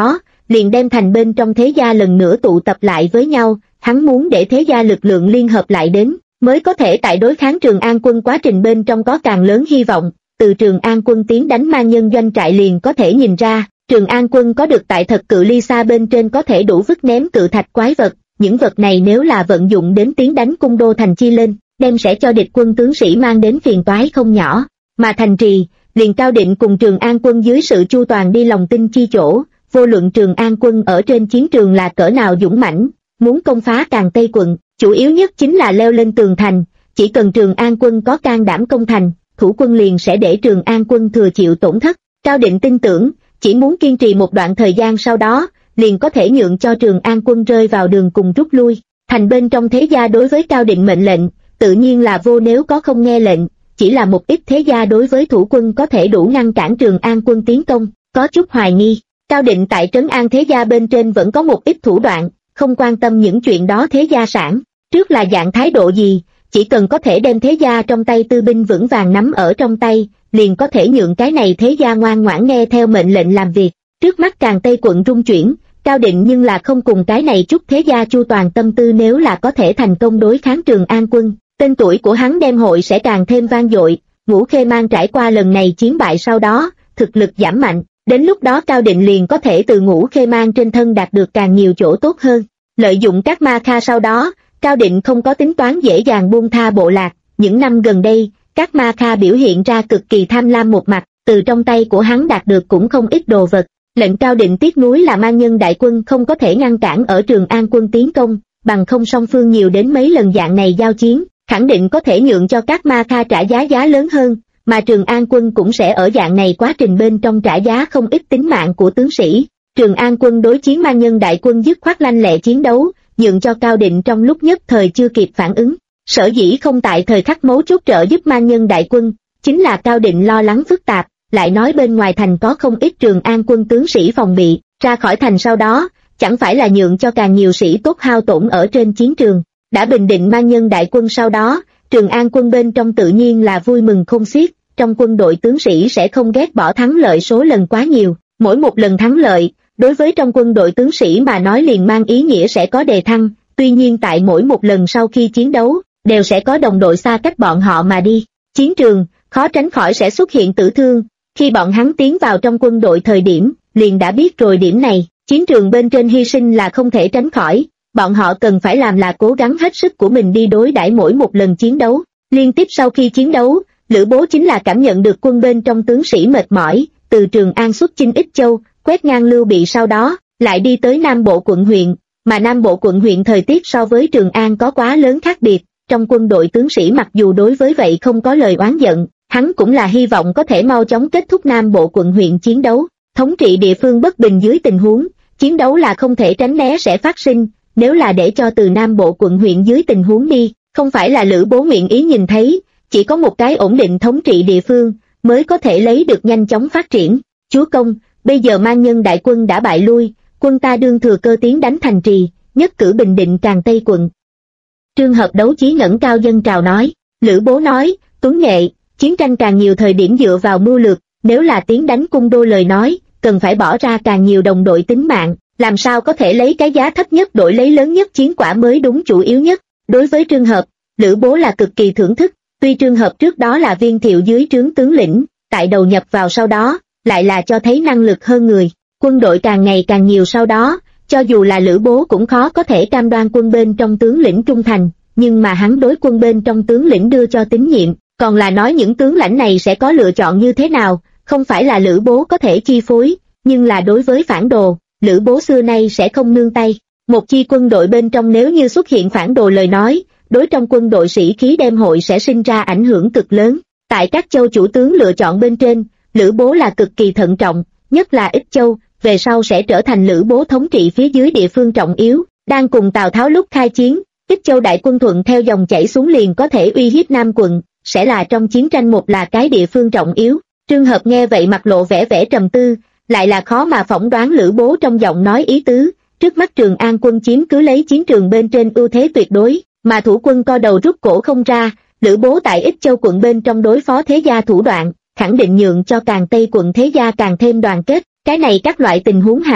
liền đem thành bên trong thế gia lần nữa tụ tập lại với nhau, hắn muốn để thế gia lực lượng liên hợp lại đến, mới có thể tại đối kháng Trường An quân quá trình bên trong có càng lớn hy vọng. Từ Trường An quân tiến đánh man nhân doanh trại liền có thể nhìn ra, Trường An quân có được tại thật cự ly xa bên trên có thể đủ vứt ném cự thạch quái vật, những vật này nếu là vận dụng đến tiến đánh cung đô thành chi lên, đem sẽ cho địch quân tướng sĩ mang đến phiền toái không nhỏ, mà thành trì, liền Cao Định cùng Trường An quân dưới sự chu toàn đi lòng tin chi chỗ, vô luận Trường An quân ở trên chiến trường là cỡ nào dũng mãnh, muốn công phá Càng Tây quận, chủ yếu nhất chính là leo lên tường thành, chỉ cần Trường An quân có can đảm công thành, thủ quân liền sẽ để Trường An quân thừa chịu tổn thất. Cao Định tin tưởng, chỉ muốn kiên trì một đoạn thời gian sau đó, liền có thể nhượng cho Trường An quân rơi vào đường cùng rút lui. Thành bên trong thế gia đối với Cao Định mệnh lệnh, tự nhiên là vô nếu có không nghe lệnh, chỉ là một ít thế gia đối với thủ quân có thể đủ ngăn cản Trường An quân tiến công, có chút hoài nghi. Cao Định tại trấn an thế gia bên trên vẫn có một ít thủ đoạn, không quan tâm những chuyện đó thế gia sản, trước là dạng thái độ gì, chỉ cần có thể đem thế gia trong tay tư binh vững vàng nắm ở trong tay, liền có thể nhượng cái này thế gia ngoan ngoãn nghe theo mệnh lệnh làm việc. Trước mắt Càng Tây quận rung chuyển, Cao Định nhưng là không cùng cái này chút thế gia chu toàn tâm tư, nếu là có thể thành công đối kháng Trường An quân, tên tuổi của hắn đem hội sẽ càng thêm vang dội. Ngũ Khê Mang trải qua lần này chiến bại sau đó, thực lực giảm mạnh, đến lúc đó Cao Định liền có thể từ Ngũ Khê Mang trên thân đạt được càng nhiều chỗ tốt hơn. Lợi dụng các ma kha sau đó, Cao Định không có tính toán dễ dàng buông tha bộ lạc. Những năm gần đây, các ma kha biểu hiện ra cực kỳ tham lam một mặt, từ trong tay của hắn đạt được cũng không ít đồ vật. Lệnh Cao Định tiếc nuối là man nhân đại quân không có thể ngăn cản ở Trường An quân tiến công, bằng không song phương nhiều đến mấy lần dạng này giao chiến, khẳng định có thể nhượng cho các ma kha trả giá lớn hơn, mà Trường An quân cũng sẽ ở dạng này quá trình bên trong trả giá không ít tính mạng của tướng sĩ. Trường An quân đối chiến man nhân đại quân dứt khoát lanh lẹ chiến đấu, nhượng cho Cao Định trong lúc nhất thời chưa kịp phản ứng. Sở dĩ không tại thời khắc mấu chốt trợ giúp man nhân đại quân, chính là Cao Định lo lắng phức tạp, lại nói bên ngoài thành có không ít Trường An quân tướng sĩ phòng bị, ra khỏi thành sau đó, chẳng phải là nhượng cho càng nhiều sĩ tốt hao tổn ở trên chiến trường. Đã bình định man nhân đại quân sau đó, Trường An quân bên trong tự nhiên là vui mừng khôn xiết, trong quân đội tướng sĩ sẽ không ghét bỏ thắng lợi số lần quá nhiều, mỗi một lần thắng lợi, đối với trong quân đội tướng sĩ mà nói liền mang ý nghĩa sẽ có đề thăng, tuy nhiên tại mỗi một lần sau khi chiến đấu, đều sẽ có đồng đội xa cách bọn họ mà đi. Chiến trường, khó tránh khỏi sẽ xuất hiện tử thương, khi bọn hắn tiến vào trong quân đội thời điểm, liền đã biết rồi điểm này, chiến trường bên trên hy sinh là không thể tránh khỏi, bọn họ cần phải làm là cố gắng hết sức của mình đi đối đãi mỗi một lần chiến đấu. Liên tiếp sau khi chiến đấu, Lữ Bố chính là cảm nhận được quân bên trong tướng sĩ mệt mỏi, từ Trường An xuất chinh Ích Châu, quét ngang Lưu Bị sau đó, lại đi tới Nam Bộ quận huyện, mà Nam Bộ quận huyện thời tiết so với Trường An có quá lớn khác biệt, trong quân đội tướng sĩ mặc dù đối với vậy không có lời oán giận, hắn cũng là hy vọng có thể mau chóng kết thúc Nam Bộ quận huyện chiến đấu. Thống trị địa phương bất bình dưới tình huống, chiến đấu là không thể tránh né sẽ phát sinh, nếu là để cho từ Nam Bộ quận huyện dưới tình huống đi, không phải là Lữ Bố nguyện ý nhìn thấy, chỉ có một cái ổn định thống trị địa phương, mới có thể lấy được nhanh chóng phát triển. Chúa công, bây giờ man nhân đại quân đã bại lui, quân ta đương thừa cơ tiến đánh thành trì, nhất cử bình định Càng Tây quận. Trường hợp đấu chí ngẩng cao dân trào nói, Lữ Bố nói, Tuấn Nghệ, chiến tranh càng nhiều thời điểm dựa vào mưu lược, nếu là tiến đánh cung đô lời nói, cần phải bỏ ra càng nhiều đồng đội tính mạng, làm sao có thể lấy cái giá thấp nhất đổi lấy lớn nhất chiến quả mới đúng chủ yếu nhất. Đối với Trường hợp, Lữ Bố là cực kỳ thưởng thức, tuy Trường hợp trước đó là Viên Thiệu dưới trướng tướng lĩnh, tại đầu nhập vào sau đó, lại là cho thấy năng lực hơn người, quân đội càng ngày càng nhiều sau đó, cho dù là Lữ Bố cũng khó có thể cam đoan quân bên trong tướng lĩnh trung thành, nhưng mà hắn đối quân bên trong tướng lĩnh đưa cho tín nhiệm, còn là nói những tướng lãnh này sẽ có lựa chọn như thế nào, không phải là Lữ Bố có thể chi phối, nhưng là đối với phản đồ, Lữ Bố xưa nay sẽ không nương tay. Một chi quân đội bên trong nếu như xuất hiện phản đồ lời nói, đối trong quân đội sĩ khí đem hội sẽ sinh ra ảnh hưởng cực lớn. Tại các châu chủ tướng lựa chọn bên trên, Lữ Bố là cực kỳ thận trọng, nhất là Ích Châu, về sau sẽ trở thành Lữ Bố thống trị phía dưới địa phương trọng yếu. Đang cùng Tào Tháo lúc khai chiến, Ích Châu đại quân thuận theo dòng chảy xuống liền có thể uy hiếp Nam quận, sẽ là trong chiến tranh một là cái địa phương trọng yếu. Trường hợp nghe vậy mặt lộ vẻ trầm tư, lại là khó mà phỏng đoán Lữ Bố trong giọng nói ý tứ. Trước mắt Trường An quân chiếm cứ lấy chiến trường bên trên ưu thế tuyệt đối, mà thủ quân co đầu rút cổ không ra, Lữ Bố tại Ích Châu quận bên trong đối phó thế gia thủ đoạn, khẳng định nhượng cho Càng Tây quận thế gia càng thêm đoàn kết. Cái này các loại tình huống hạ,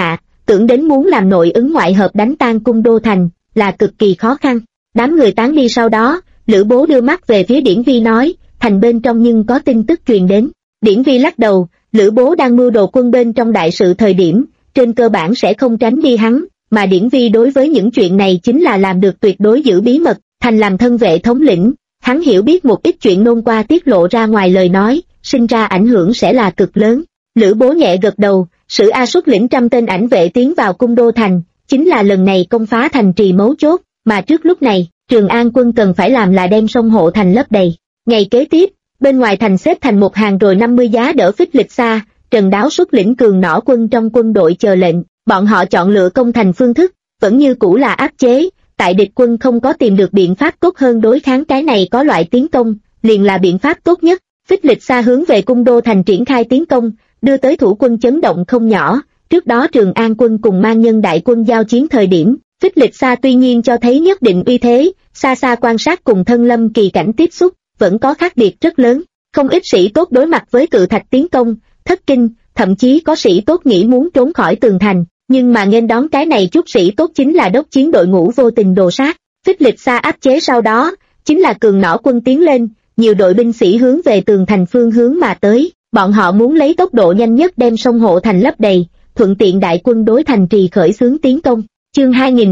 tưởng đến muốn làm nội ứng ngoại hợp đánh tan Cung Đô Thành, là cực kỳ khó khăn. Đám người tán đi sau đó, Lữ Bố đưa mắt về phía Điển Vi nói, thành bên trong nhưng có tin tức truyền đến. Điển Vi lắc đầu, Lữ Bố đang mưu đồ quân bên trong đại sự thời điểm, trên cơ bản sẽ không tránh đi hắn, mà Điển Vi đối với những chuyện này chính là làm được tuyệt đối giữ bí mật. Thành làm thân vệ thống lĩnh, hắn hiểu biết một ít chuyện nôn qua tiết lộ ra ngoài lời nói, sinh ra ảnh hưởng sẽ là cực lớn. Lữ Bố nhẹ gật đầu, Sử A xuất lĩnh 100 tên ảnh vệ tiến vào Cung Đô Thành, chính là lần này công phá thành trì mấu chốt, mà trước lúc này, Trường An quân cần phải làm là đem sông hộ thành lấp đầy. Ngày kế tiếp, bên ngoài thành xếp thành một hàng rồi 50 giá đỡ Phích Lịch Sa, Trần Đáo xuất lĩnh cường nỏ quân trong quân đội chờ lệnh, bọn họ chọn lựa công thành phương thức, vẫn như cũ là áp chế, tại địch quân không có tìm được biện pháp tốt hơn đối kháng cái này có loại tiến công, liền là biện pháp tốt nhất. Phích Lịch Sa hướng về Cung Đô Thành triển khai tiến công, đưa tới thủ quân chấn động không nhỏ. Trước đó Trường An quân cùng Mang Nhân đại quân giao chiến thời điểm, Phích Lịch Sa tuy nhiên cho thấy nhất định uy thế, xa xa quan sát cùng Thân Lâm kỳ cảnh tiếp xúc, vẫn có khác biệt rất lớn. Không ít sĩ tốt đối mặt với cự thạch tiến công, thất kinh, thậm chí có sĩ tốt nghĩ muốn trốn khỏi tường thành, nhưng mà nghênh đón cái này chút sĩ tốt chính là đốc chiến đội ngũ vô tình đồ sát. Phích Lịch Sa áp chế sau đó, chính là cường nỏ quân tiến lên, nhiều đội binh sĩ hướng về tường thành phương hướng mà tới, bọn họ muốn lấy tốc độ nhanh nhất đem sông hộ thành lấp đầy, thuận tiện đại quân đối thành trì khởi xướng tiến công. Chương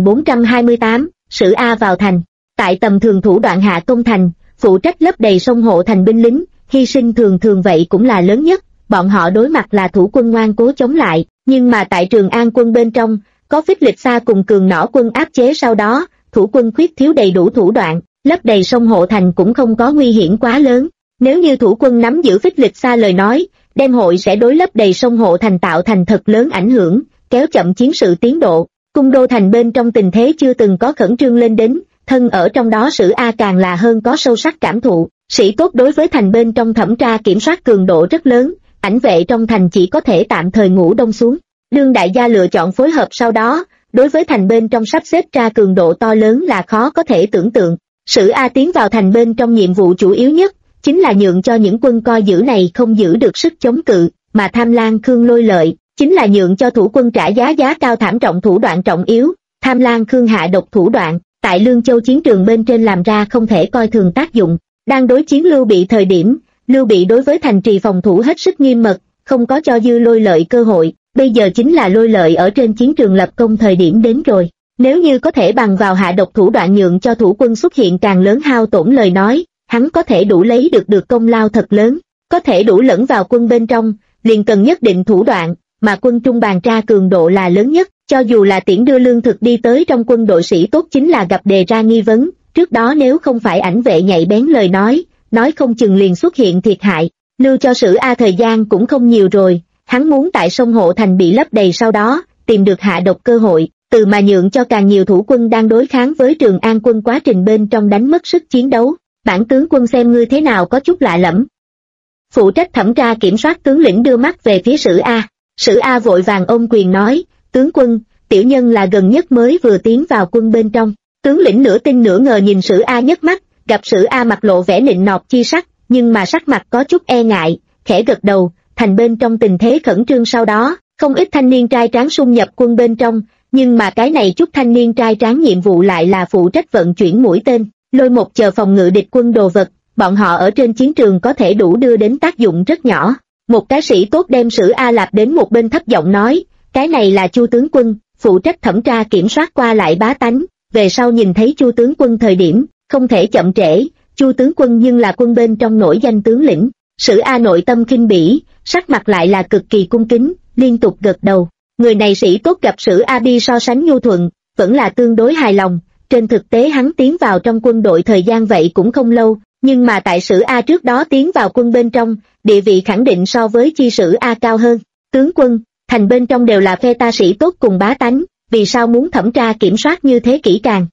2428, Sử A vào thành. Tại tầm thường thủ đoạn hạ công thành, phụ trách lấp đầy sông hộ thành binh lính, hy sinh thường thường vậy cũng là lớn nhất, bọn họ đối mặt là thủ quân ngoan cố chống lại, nhưng mà tại Trường An quân bên trong, có Phích Lịch Sa cùng cường nỏ quân áp chế sau đó, thủ quân khuyết thiếu đầy đủ thủ đoạn, lấp đầy sông hộ thành cũng không có nguy hiểm quá lớn. Nếu như thủ quân nắm giữ Phích Lịch Sa lời nói, đem hội sẽ đối lấp đầy sông hộ thành tạo thành thật lớn ảnh hưởng, kéo chậm chiến sự tiến độ. Cung Đô Thành bên trong tình thế chưa từng có khẩn trương lên đến, thân ở trong đó Sử A càng là hơn có sâu sắc cảm thụ. Sĩ tốt đối với thành bên trong thẩm tra kiểm soát cường độ rất lớn, ảnh vệ trong thành chỉ có thể tạm thời ngủ đông xuống. Đương đại gia lựa chọn phối hợp sau đó, đối với thành bên trong sắp xếp ra cường độ to lớn là khó có thể tưởng tượng. Sử A tiến vào thành bên trong nhiệm vụ chủ yếu nhất, chính là nhượng cho những quân coi giữ này không giữ được sức chống cự, mà Tham Lang Khương lôi lợi, chính là nhượng cho thủ quân trả giá cao thảm trọng thủ đoạn trọng yếu. Tham Lang Khương hạ độc thủ đoạn, tại Lương Châu chiến trường bên trên làm ra không thể coi thường tác dụng. Đang đối chiến Lưu Bị thời điểm, Lưu Bị đối với thành trì phòng thủ hết sức nghiêm mật, không có cho dư lôi lợi cơ hội, bây giờ chính là lôi lợi ở trên chiến trường lập công thời điểm đến rồi. Nếu như có thể bằng vào hạ độc thủ đoạn nhượng cho thủ quân xuất hiện càng lớn hao tổn lời nói, hắn có thể đủ lấy được công lao thật lớn, có thể đủ lẫn vào quân bên trong, liền cần nhất định thủ đoạn, mà quân trung bàn tra cường độ là lớn nhất, cho dù là tiễn đưa lương thực đi tới trong quân đội sĩ tốt chính là gặp đề ra nghi vấn, trước đó nếu không phải ảnh vệ nhạy bén lời nói không chừng liền xuất hiện thiệt hại. Lưu cho Sử A thời gian cũng không nhiều rồi, hắn muốn tại sông hộ thành bị lấp đầy sau đó, tìm được hạ độc cơ hội, từ mà nhượng cho càng nhiều thủ quân đang đối kháng với Trường An quân quá trình bên trong đánh mất sức chiến đấu. Bản tướng quân xem ngươi thế nào có chút lạ lẫm. Phụ trách thẩm tra kiểm soát tướng lĩnh đưa mắt về phía Sử A. Sử A vội vàng ôm quyền nói, tướng quân, tiểu nhân là gần nhất mới vừa tiến vào quân bên trong. Tướng lĩnh nửa tin nửa ngờ nhìn Sử A nhất mắt, gặp Sử A mặt lộ vẻ nịnh nọt chi sắc, nhưng mà sắc mặt có chút e ngại, khẽ gật đầu. Thành bên trong tình thế khẩn trương sau đó, không ít thanh niên trai tráng xung nhập quân bên trong, nhưng mà cái này chút thanh niên trai tráng nhiệm vụ lại là phụ trách vận chuyển mũi tên, lôi một chờ phòng ngự địch quân đồ vật, bọn họ ở trên chiến trường có thể đủ đưa đến tác dụng rất nhỏ. Một cái sĩ tốt đem Sử A Lạp đến một bên thấp giọng nói, cái này là Chu tướng quân, phụ trách thẩm tra kiểm soát qua lại bá tánh, về sau nhìn thấy Chu tướng quân thời điểm, không thể chậm trễ, Chu tướng quân nhưng là quân bên trong nổi danh tướng lĩnh. Sử A nội tâm khinh bỉ, sắc mặt lại là cực kỳ cung kính, liên tục gật đầu. Người này sĩ tốt gặp Sử A Bi so sánh nhu thuận, vẫn là tương đối hài lòng. Trên thực tế hắn tiến vào trong quân đội thời gian vậy cũng không lâu, nhưng mà tại Sử A trước đó tiến vào quân bên trong, địa vị khẳng định so với chi Sử A cao hơn. Tướng quân, thành bên trong đều là phe ta sĩ tốt cùng bá tánh, vì sao muốn thẩm tra kiểm soát như thế kỹ càng?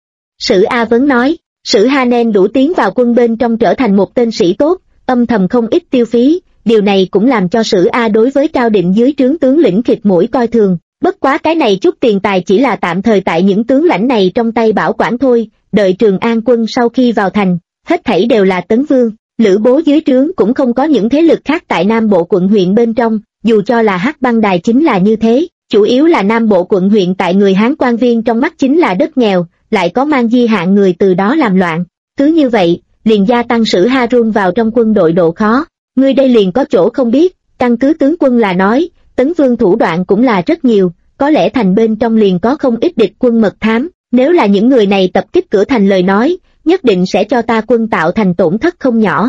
Sử A vấn nói, Sử Ha nên đủ tiến vào quân bên trong trở thành một tên sĩ tốt, âm thầm không ít tiêu phí, điều này cũng làm cho Sử A đối với cao định dưới trướng tướng lĩnh khịt mũi coi thường. Bất quá cái này chút tiền tài chỉ là tạm thời tại những tướng lãnh này trong tay bảo quản thôi, đợi Trường An quân sau khi vào thành, hết thảy đều là Tấn Vương, Lữ Bố dưới trướng cũng không có những thế lực khác tại Nam Bộ quận huyện bên trong, dù cho là Hắc Băng Đài chính là như thế, chủ yếu là Nam Bộ quận huyện tại người Hán quan viên trong mắt chính là đất nghèo, lại có mang di hạng người từ đó làm loạn. Cứ như vậy, liền gia tăng Sử Harun vào trong quân đội độ khó. Ngươi đây liền có chỗ không biết, căn cứ tướng quân là nói, Tấn Vương thủ đoạn cũng là rất nhiều, có lẽ thành bên trong liền có không ít địch quân mật thám, nếu là những người này tập kích cửa thành lời nói, nhất định sẽ cho ta quân tạo thành tổn thất không nhỏ.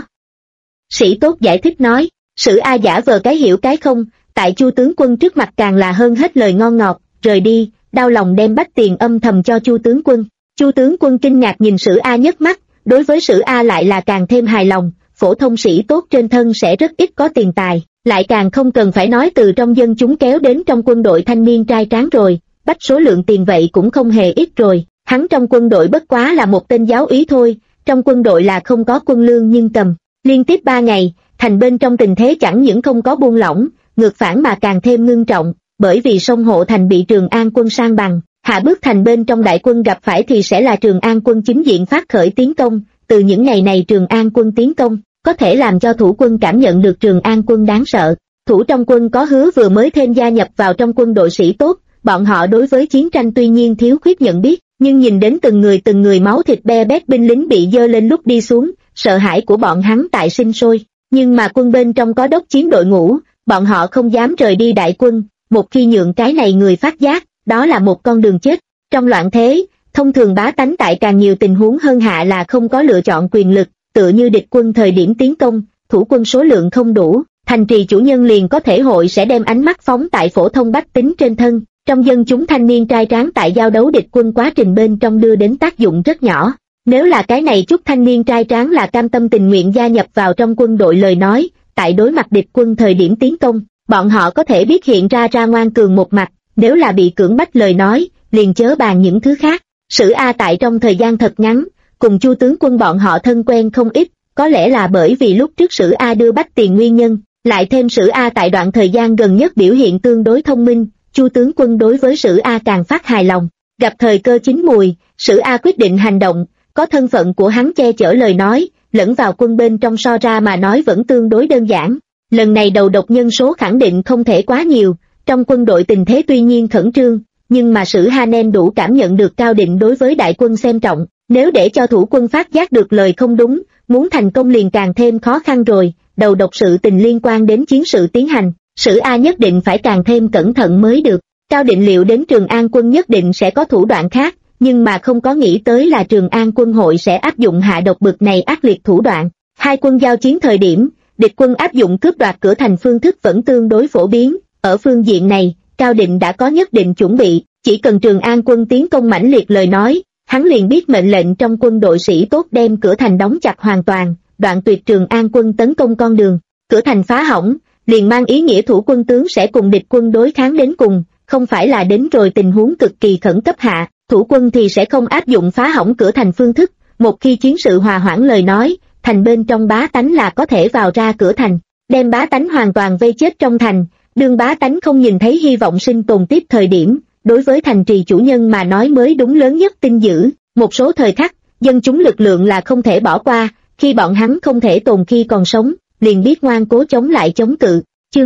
Sĩ Tốt giải thích nói, Sử A giả vờ cái hiểu cái không, tại Chu tướng quân trước mặt càng là hơn hết lời ngon ngọt, rời đi, đau lòng đem bách tiền âm thầm cho Chu tướng quân. Chu tướng quân kinh ngạc nhìn Sử A nhất mắt, đối với Sử A lại là càng thêm hài lòng, phổ thông sĩ tốt trên thân sẽ rất ít có tiền tài, lại càng không cần phải nói từ trong dân chúng kéo đến trong quân đội thanh niên trai tráng rồi, bách số lượng tiền vậy cũng không hề ít rồi. Hắn trong quân đội bất quá là một tên giáo úy thôi, trong quân đội là không có quân lương nhưng cầm. Liên tiếp 3 ngày, thành bên trong tình thế chẳng những không có buông lỏng, ngược phản mà càng thêm ngưng trọng, bởi vì sông Hộ Thành bị Trường An quân san bằng, hạ bước thành bên trong đại quân gặp phải thì sẽ là Trường An quân chính diện phát khởi tiến công, từ những ngày này Trường An quân tiến công, có thể làm cho thủ quân cảm nhận được Trường An quân đáng sợ. Thủ trong quân có Hứa vừa mới thêm gia nhập vào trong quân đội sĩ tốt, bọn họ đối với chiến tranh tuy nhiên thiếu khuyết nhận biết, nhưng nhìn đến từng người máu thịt be bét binh lính bị dơ lên lúc đi xuống, sợ hãi của bọn hắn tại sinh sôi. Nhưng mà quân bên trong có đốc chiến đội ngũ, bọn họ không dám rời đi đại quân, một khi nhượng cái này người phát giác, đó là một con đường chết. Trong loạn thế, thông thường bá tánh tại càng nhiều tình huống hơn hạ là không có lựa chọn quyền lực, tựa như địch quân thời điểm tiến công, thủ quân số lượng không đủ, thành trì chủ nhân liền có thể hội sẽ đem ánh mắt phóng tại phổ thông bách tính trên thân. Trong dân chúng thanh niên trai tráng tại giao đấu địch quân quá trình bên trong đưa đến tác dụng rất nhỏ. Nếu là cái này chút thanh niên trai tráng là cam tâm tình nguyện gia nhập vào trong quân đội lời nói, tại đối mặt địch quân thời điểm tiến công, bọn họ có thể biết hiện ra ngoan cường một mặt, nếu là bị cưỡng bách lời nói, liền chớ bàn những thứ khác. Sử A tại trong thời gian thật ngắn, cùng Chu tướng quân bọn họ thân quen không ít, có lẽ là bởi vì lúc trước Sử A đưa bách tiền nguyên nhân, lại thêm Sử A tại đoạn thời gian gần nhất biểu hiện tương đối thông minh, Chu tướng quân đối với Sử A càng phát hài lòng. Gặp thời cơ chín mùi, Sử A quyết định hành động, có thân phận của hắn che chở lời nói, lẫn vào quân bên trong so ra mà nói vẫn tương đối đơn giản. Lần này đầu độc nhân số khẳng định không thể quá nhiều, trong quân đội tình thế tuy nhiên khẩn trương, nhưng mà Sử Ha nên đủ cảm nhận được Cao Định đối với đại quân xem trọng, nếu để cho thủ quân phát giác được lời không đúng, muốn thành công liền càng thêm khó khăn rồi. Đầu độc sự tình liên quan đến chiến sự tiến hành, Sử A nhất định phải càng thêm cẩn thận mới được. Cao Định liệu đến Trường An quân nhất định sẽ có thủ đoạn khác, nhưng mà không có nghĩ tới là Trường An quân hội sẽ áp dụng hạ độc bực này ác liệt thủ đoạn. Hai quân giao chiến thời điểm, địch quân áp dụng cướp đoạt cửa thành phương thức vẫn tương đối phổ biến, ở phương diện này, Cao Định đã có nhất định chuẩn bị, chỉ cần Trường An quân tiến công mãnh liệt lời nói, hắn liền biết mệnh lệnh trong quân đội sĩ tốt đem cửa thành đóng chặt hoàn toàn, đoạn tuyệt Trường An quân tấn công con đường. Cửa thành phá hỏng, liền mang ý nghĩa thủ quân tướng sẽ cùng địch quân đối kháng đến cùng, không phải là đến rồi tình huống cực kỳ khẩn cấp hạ, thủ quân thì sẽ không áp dụng phá hỏng cửa thành phương thức. Một khi chiến sự hòa hoãn lời nói, thành bên trong bá tánh là có thể vào ra cửa thành, đem bá tánh hoàn toàn vây chết trong thành. Đương bá tánh không nhìn thấy hy vọng sinh tồn tiếp thời điểm, đối với thành trì chủ nhân mà nói mới đúng lớn nhất tin dữ. Một số thời khắc, dân chúng lực lượng là không thể bỏ qua, khi bọn hắn không thể tồn khi còn sống, liền biết ngoan cố chống lại chống cự. Chương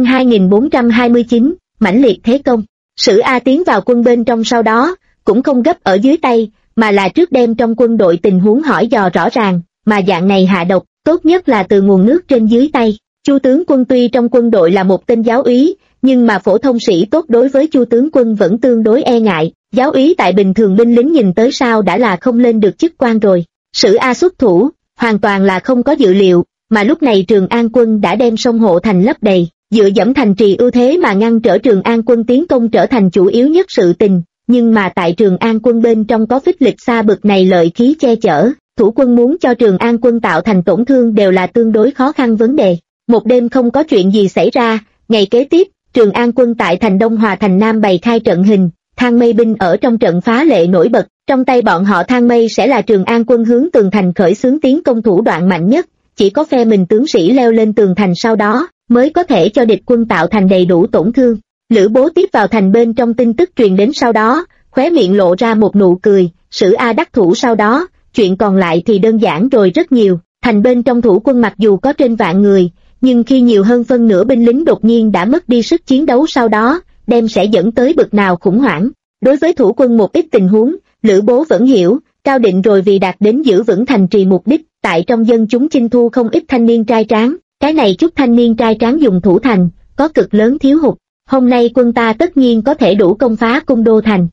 2429, mãnh liệt thế công. Sử A tiến vào quân bên trong sau đó, cũng không gấp ở dưới tay, mà là trước đem trong quân đội tình huống hỏi dò rõ ràng, mà dạng này hạ độc, tốt nhất là từ nguồn nước trên dưới tay. Chu tướng quân tuy trong quân đội là một tên giáo úy, nhưng mà phổ thông sĩ tốt đối với Chu tướng quân vẫn tương đối e ngại, giáo úy tại bình thường binh lính nhìn tới sao đã là không lên được chức quan rồi. Sử A xuất thủ, hoàn toàn là không có dự liệu, mà lúc này Trường An quân đã đem sông Hộ Thành lấp đầy, dựa dẫm thành trì ưu thế mà ngăn trở Trường An quân tiến công trở thành chủ yếu nhất sự tình, nhưng mà tại Trường An quân bên trong có phích lịch xa bực này lợi khí che chở, thủ quân muốn cho Trường An quân tạo thành tổn thương đều là tương đối khó khăn vấn đề. Một đêm không có chuyện gì xảy ra, ngày kế tiếp, Trường An quân tại thành Đông Hòa thành Nam bày khai trận hình, thang mây binh ở trong trận phá lệ nổi bật, trong tay bọn họ thang mây sẽ là Trường An quân hướng tường thành khởi xướng tiến công thủ đoạn mạnh nhất, chỉ có phe mình tướng sĩ leo lên tường thành sau đó, mới có thể cho địch quân tạo thành đầy đủ tổn thương. Lữ Bố tiếp vào thành bên trong tin tức truyền đến sau đó, khóe miệng lộ ra một nụ cười. Sử A đắc thủ sau đó, chuyện còn lại thì đơn giản rồi rất nhiều. Thành bên trong thủ quân mặc dù có trên vạn người, nhưng khi nhiều hơn phân nửa binh lính đột nhiên đã mất đi sức chiến đấu sau đó, đem sẽ dẫn tới bực nào khủng hoảng. Đối với thủ quân một ít tình huống, Lữ Bố vẫn hiểu, Cao Định rồi vì đạt đến giữ vững thành trì mục đích, tại trong dân chúng chinh thu không ít thanh niên trai tráng, cái này chút thanh niên trai tráng dùng thủ thành, có cực lớn thiếu hụt. Hôm nay quân ta tất nhiên có thể đủ công phá Cung Đô Thành.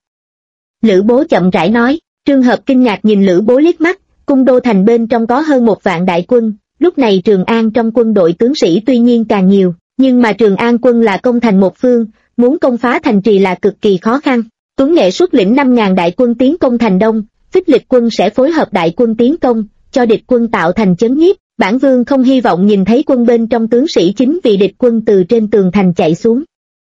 Lữ Bố chậm rãi nói. Trương Hợp kinh ngạc nhìn Lữ Bố liếc mắt. Cung Đô Thành bên trong có hơn 1 vạn đại quân, lúc này Trường An trong quân đội tướng sĩ tuy nhiên càng nhiều, nhưng mà Trường An quân là công thành một phương, muốn công phá thành trì là cực kỳ khó khăn. Tuấn Nghệ xuất lĩnh 5.000 đại quân tiến công thành đông, Phích Lịch quân sẽ phối hợp đại quân tiến công, cho địch quân tạo thành chấn nhiếp. Bản vương không hy vọng nhìn thấy quân bên trong tướng sĩ chính vì địch quân từ trên tường thành chạy xuống.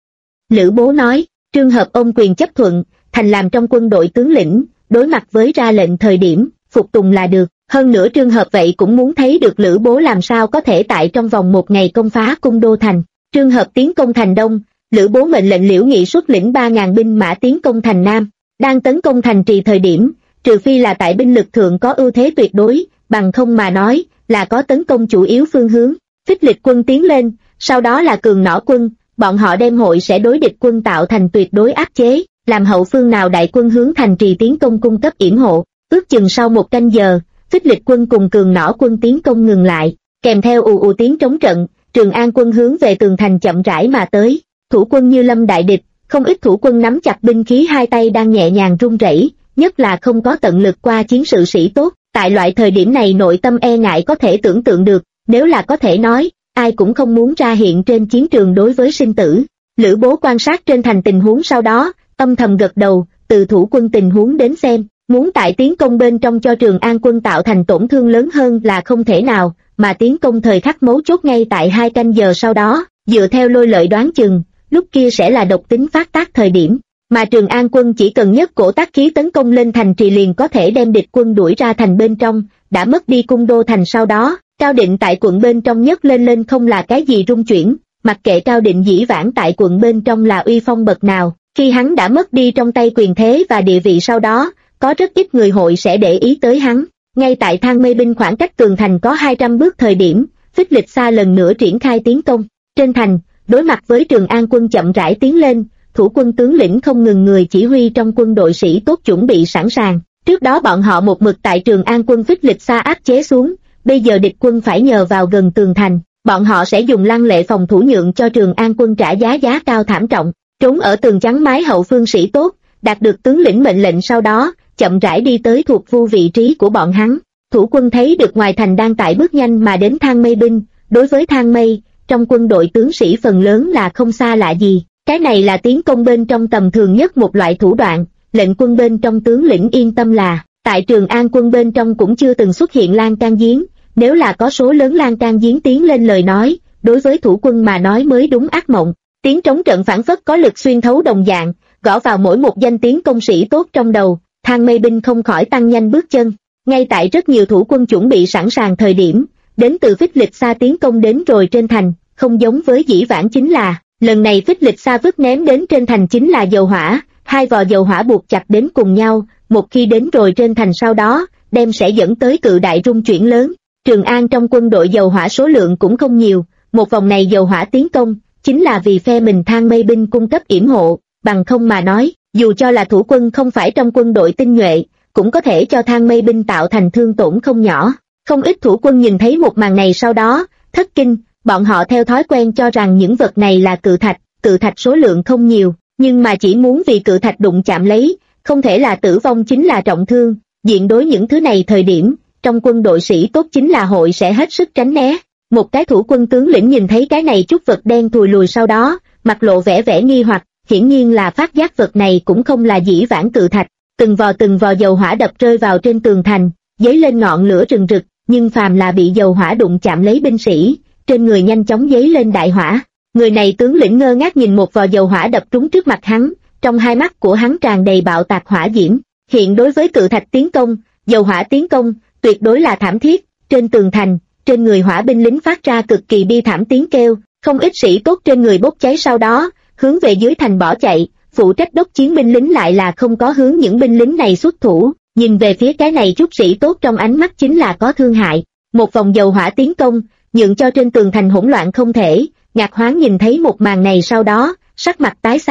Lữ Bố nói. Trương Hợp ôm quyền chấp thuận, thành làm trong quân đội tướng lĩnh, đối mặt với ra lệnh thời điểm, phục tùng là được. Hơn nữa Trương Hợp vậy cũng muốn thấy được Lữ Bố làm sao có thể tại trong vòng 1 ngày công phá Cung Đô Thành. Trương Hợp tiến công thành đông, Lữ Bố mệnh lệnh Liễu Nghị xuất lĩnh 3.000 binh mã tiến công thành nam. Đang tấn công thành trì thời điểm, trừ phi là tại binh lực thượng có ưu thế tuyệt đối, bằng không mà nói, là có tấn công chủ yếu phương hướng. Phích Lịch quân tiến lên, sau đó là Cường Nỏ quân, bọn họ đem hội sẽ đối địch quân tạo thành tuyệt đối áp chế, làm hậu phương nào đại quân hướng thành trì tiến công cung cấp yểm hộ. Ước chừng sau 1 canh giờ, Phích Lịch quân cùng Cường Nỏ quân tiến công ngừng lại, kèm theo ù ù tiếng trống trận, Trường An quân hướng về tường thành chậm rãi mà tới. Thủ quân như lâm đại địch, không ít thủ quân nắm chặt binh khí, hai tay đang nhẹ nhàng run rẩy, nhất là không có tận lực qua chiến sự sĩ tốt, tại loại thời điểm này nội tâm e ngại có thể tưởng tượng được, nếu là có thể nói, ai cũng không muốn ra hiện trên chiến trường đối với sinh tử. Lữ Bố quan sát trên thành tình huống sau đó, âm thầm gật đầu, từ thủ quân tình huống đến xem, muốn tại tiến công bên trong cho Trường An quân tạo thành tổn thương lớn hơn là không thể nào, mà tiến công thời khắc mấu chốt ngay tại 2 canh giờ sau đó, dựa theo lôi lợi đoán chừng, lúc kia sẽ là độc tính phát tác thời điểm, mà Trường An quân chỉ cần nhất cổ tác khí tấn công lên thành trì liền có thể đem địch quân đuổi ra thành bên trong, đã mất đi Cung Đô Thành sau đó, Cao Định tại quận bên trong nhất lên không là cái gì rung chuyển, mặc kệ Cao Định dĩ vãng tại quận bên trong là uy phong bậc nào, khi hắn đã mất đi trong tay quyền thế và địa vị sau đó, có rất ít người hội sẽ để ý tới hắn. Ngay tại Thang Mây binh khoảng cách tường thành có 200 bước thời điểm, Phích Lịch Sa lần nữa triển khai tiến công. Trên thành, đối mặt với Trường An quân chậm rãi tiến lên, thủ quân tướng lĩnh không ngừng người chỉ huy trong quân đội sĩ tốt chuẩn bị sẵn sàng. Trước đó bọn họ một mực tại Trường An quân Phích Lịch Sa áp chế xuống, bây giờ địch quân phải nhờ vào gần tường thành, bọn họ sẽ dùng lăng lệ phòng thủ nhượng cho Trường An quân trả giá cao thảm trọng. Trốn ở tường chắn mái hậu phương sĩ tốt, đạt được tướng lĩnh mệnh lệnh sau đó, chậm rãi đi tới thuộc vu vị trí của bọn hắn. Thủ quân thấy được ngoài thành đang tại bước nhanh mà đến Thang Mây binh, đối với Thang Mây, trong quân đội tướng sĩ phần lớn là không xa lạ gì, cái này là tiến công bên trong tầm thường nhất một loại thủ đoạn, lệnh quân bên trong tướng lĩnh yên tâm là, tại Trường An quân bên trong cũng chưa từng xuất hiện lan can giếng, nếu là có số lớn lan can giếng tiến lên lời nói, đối với thủ quân mà nói mới đúng ác mộng. Tiếng trống trận phảng phất có lực xuyên thấu đồng dạng, gõ vào mỗi một danh tiếng công sĩ tốt trong đầu, Thang Mây binh không khỏi tăng nhanh bước chân. Ngay tại rất nhiều thủ quân chuẩn bị sẵn sàng thời điểm, đến từ Phích Lịch Sa tiến công đến rồi trên thành, không giống với dĩ vãng chính là, lần này Phích Lịch Sa vứt ném đến trên thành chính là dầu hỏa, 2 vò dầu hỏa buộc chặt đến cùng nhau, một khi đến rồi trên thành sau đó, đem sẽ dẫn tới cự đại rung chuyển lớn. Trường An trong quân đội dầu hỏa số lượng cũng không nhiều, một vòng này dầu hỏa tiến công, chính là vì phe mình Thang Mây binh cung cấp yểm hộ, bằng không mà nói, dù cho là thủ quân không phải trong quân đội tinh nhuệ, cũng có thể cho Thang Mây binh tạo thành thương tổn không nhỏ. Không ít thủ quân nhìn thấy một màn này sau đó, thất kinh, bọn họ theo thói quen cho rằng những vật này là cự thạch số lượng không nhiều, nhưng mà chỉ muốn vì cự thạch đụng chạm lấy, không thể là tử vong chính là trọng thương, diện đối những thứ này thời điểm, trong quân đội sĩ tốt chính là hội sẽ hết sức tránh né. Một cái thủ quân tướng lĩnh nhìn thấy cái này chút vật đen thùi lùi sau đó, mặt lộ vẻ nghi hoặc, hiển nhiên là phát giác vật này cũng không là dĩ vãng cự thạch. Từng vò dầu hỏa đập rơi vào trên tường thành, dấy lên ngọn lửa rừng rực, nhưng phàm là bị dầu hỏa đụng chạm lấy binh sĩ, trên người nhanh chóng dấy lên đại hỏa. Người này tướng lĩnh ngơ ngác nhìn một vò dầu hỏa đập trúng trước mặt hắn, trong hai mắt của hắn tràn đầy bạo tạc hỏa diễm. Hiện đối với cự thạch tiến công, dầu hỏa tiến công, tuyệt đối là thảm thiết. Trên tường thành, trên người hỏa binh lính phát ra cực kỳ bi thảm tiếng kêu, không ít sĩ tốt trên người bốc cháy sau đó, hướng về dưới thành bỏ chạy. Phụ trách đốc chiến binh lính lại là không có hướng những binh lính này xuất thủ, nhìn về phía cái này chút sĩ tốt trong ánh mắt chính là có thương hại. Một vòng dầu hỏa tiến công, nhượng cho trên tường thành hỗn loạn không thể. Ngạc Hoáng nhìn thấy một màn này sau đó, sắc mặt tái xanh,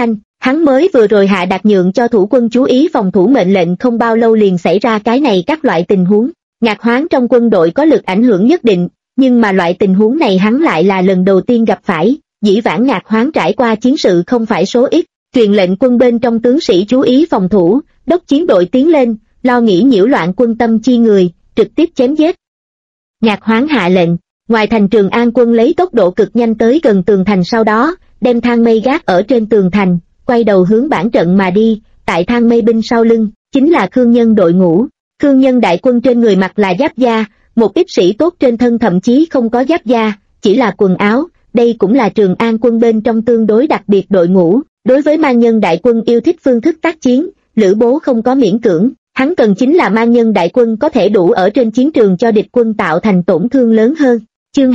Hắn mới vừa rồi hạ đặt nhượng cho thủ quân chú ý phòng thủ mệnh lệnh không bao lâu liền xảy ra cái này các loại tình huống. Ngạc Hoáng trong quân đội có lực ảnh hưởng nhất định, nhưng mà loại tình huống này hắn lại là lần đầu tiên gặp phải, dĩ vãng Ngạc Hoáng trải qua chiến sự không phải số ít, truyền lệnh quân bên trong tướng sĩ chú ý phòng thủ, đốc chiến đội tiến lên, lo nghĩ nhiễu loạn quân tâm chi người, trực tiếp chém giết. Ngạc Hoáng hạ lệnh, ngoài thành Trường An quân lấy tốc độ cực nhanh tới gần tường thành, sau đó đem thang mây gác ở trên tường thành, quay đầu hướng bản trận mà đi. Tại thang mây binh sau lưng chính là Khương Nhân đội ngũ. Khương Nhân đại quân trên người mặc là giáp da, một ít sĩ tốt trên thân thậm chí không có giáp da, chỉ là quần áo. Đây cũng là Trường An quân bên trong tương đối đặc biệt đội ngũ. Đối với Man Nhân đại quân yêu thích phương thức tác chiến, Lữ Bố không có miễn cưỡng, hắn cần chính là Man Nhân đại quân có thể đủ ở trên chiến trường cho địch quân tạo thành tổn thương lớn hơn. Chương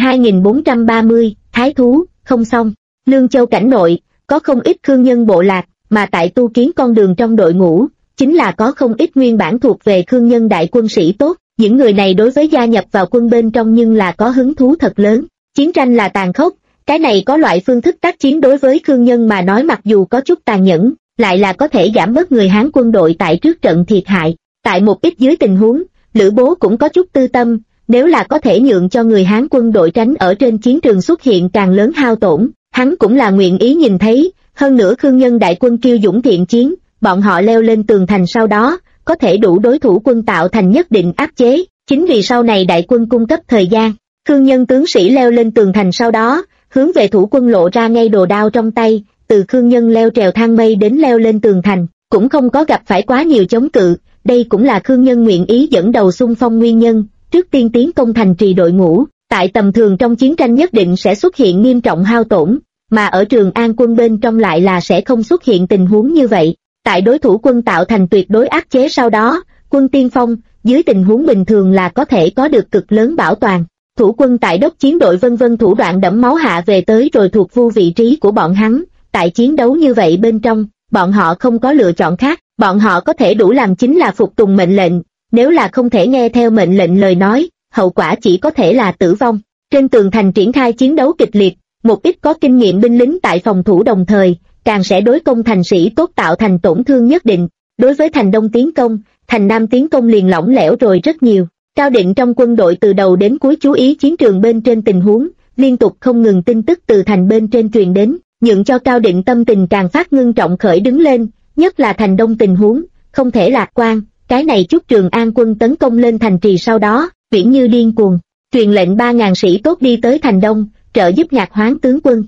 2430, Thái Thú, không xong. Lương Châu cảnh nội, có không ít Khương Nhân bộ lạc, mà tại tu kiến con đường trong đội ngũ, chính là có không ít nguyên bản thuộc về Khương Nhân đại quân sĩ tốt. Những người này đối với gia nhập vào quân bên trong nhưng là có hứng thú thật lớn. Chiến tranh là tàn khốc, cái này có loại phương thức tác chiến đối với Khương Nhân mà nói mặc dù có chút tàn nhẫn, lại là có thể giảm bớt người Hán quân đội tại trước trận thiệt hại. Tại một ít dưới tình huống, Lữ Bố cũng có chút tư tâm, nếu là có thể nhượng cho người Hán quân đội tránh ở trên chiến trường xuất hiện càng lớn hao tổn, hắn cũng là nguyện ý nhìn thấy. Hơn nữa Khương Nhân đại quân kiêu dũng thiện chiến, bọn họ leo lên tường thành sau đó, có thể đủ đối thủ quân tạo thành nhất định áp chế, chính vì sau này đại quân cung cấp thời gian. Khương Nhân tướng sĩ leo lên tường thành sau đó, hướng về thủ quân lộ ra ngay đồ đao trong tay, từ Khương Nhân leo trèo thang mây đến leo lên tường thành, cũng không có gặp phải quá nhiều chống cự, đây cũng là Khương Nhân nguyện ý dẫn đầu xung phong nguyên nhân, trước tiên tiến công thành trì đội ngũ, tại tầm thường trong chiến tranh nhất định sẽ xuất hiện nghiêm trọng hao tổn, mà ở Trường An quân bên trong lại là sẽ không xuất hiện tình huống như vậy. Tại đối thủ quân tạo thành tuyệt đối áp chế sau đó, quân tiên phong, dưới tình huống bình thường là có thể có được cực lớn bảo toàn. Thủ quân tại đốc chiến đội vân vân thủ đoạn đẫm máu hạ về tới rồi thuộc vu vị trí của bọn hắn, tại chiến đấu như vậy bên trong, bọn họ không có lựa chọn khác, bọn họ có thể đủ làm chính là phục tùng mệnh lệnh, nếu là không thể nghe theo mệnh lệnh lời nói, hậu quả chỉ có thể là tử vong. Trên tường thành triển khai chiến đấu kịch liệt, một ít có kinh nghiệm binh lính tại phòng thủ đồng thời, càng sẽ đối công thành sĩ tốt tạo thành tổn thương nhất định. Đối với thành đông tiến công, thành nam tiến công liền lỏng lẻo rồi rất nhiều. Cao Định trong quân đội từ đầu đến cuối chú ý chiến trường bên trên tình huống, liên tục không ngừng tin tức từ thành bên trên truyền đến, nhượng cho Cao Định tâm tình càng phát ngưng trọng khởi đứng lên, nhất là thành đông tình huống, không thể lạc quan, cái này chút Trường An quân tấn công lên thành trì sau đó, viễn như điên cuồng, truyền lệnh 3.000 sĩ tốt đi tới thành đông, trợ giúp Ngạc Hoáng tướng quân.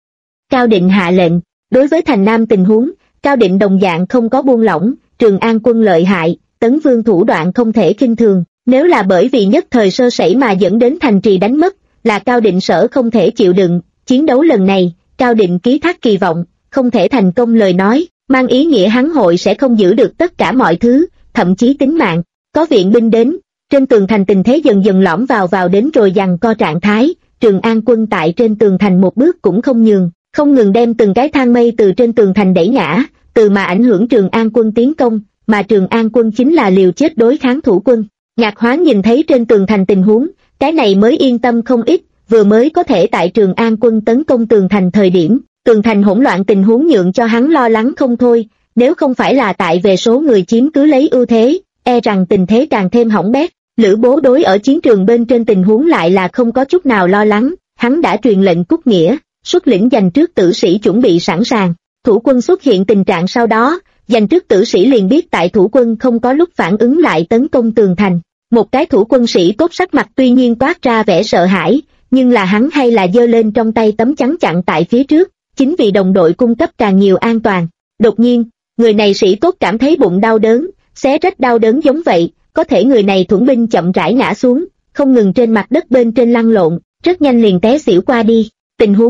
Cao Định hạ lệnh, đối với thành nam tình huống, Cao Định đồng dạng không có buông lỏng, Trường An quân lợi hại, tấn vương thủ đoạn không thể khinh thường, nếu là bởi vì nhất thời sơ sẩy mà dẫn đến thành trì đánh mất, là Cao Định sở không thể chịu đựng. Chiến đấu lần này, Cao Định ký thác kỳ vọng, không thể thành công lời nói, mang ý nghĩa hắn hội sẽ không giữ được tất cả mọi thứ, thậm chí tính mạng. Có viện binh đến, trên tường thành tình thế dần dần lõm vào đến rồi giằng co trạng thái, Trường An quân tại trên tường thành một bước cũng không nhường, không ngừng đem từng cái thang mây từ trên tường thành đẩy ngã, từ mà ảnh hưởng Trường An quân tiến công, mà Trường An quân chính là liều chết đối kháng thủ quân. Ngạc Hoáng nhìn thấy trên tường thành tình huống, cái này mới yên tâm không ít, vừa mới có thể tại Trường An quân tấn công tường thành thời điểm, tường thành hỗn loạn tình huống nhượng cho hắn lo lắng không thôi, nếu không phải là tại về số người chiếm cứ lấy ưu thế, e rằng tình thế càng thêm hỏng bét. Lữ Bố đối ở chiến trường bên trên tình huống lại là không có chút nào lo lắng, hắn đã truyền lệnh Cúc Nghĩa, xuất lĩnh dành trước tử sĩ chuẩn bị sẵn sàng. Thủ quân xuất hiện tình trạng sau đó, dành trước tử sĩ liền biết tại thủ quân không có lúc phản ứng lại tấn công tường thành. Một cái thủ quân sĩ tốt sắc mặt tuy nhiên toát ra vẻ sợ hãi, nhưng là hắn hay là giơ lên trong tay tấm chắn chặn tại phía trước, chính vì đồng đội cung cấp càng nhiều an toàn. Đột nhiên, người này sĩ tốt cảm thấy bụng đau đớn, xé rách đau đớn giống vậy, có thể người này thuẫn binh chậm rãi ngã xuống, không ngừng trên mặt đất bên trên lăn lộn, rất nhanh liền té xỉu qua đi. Tình huống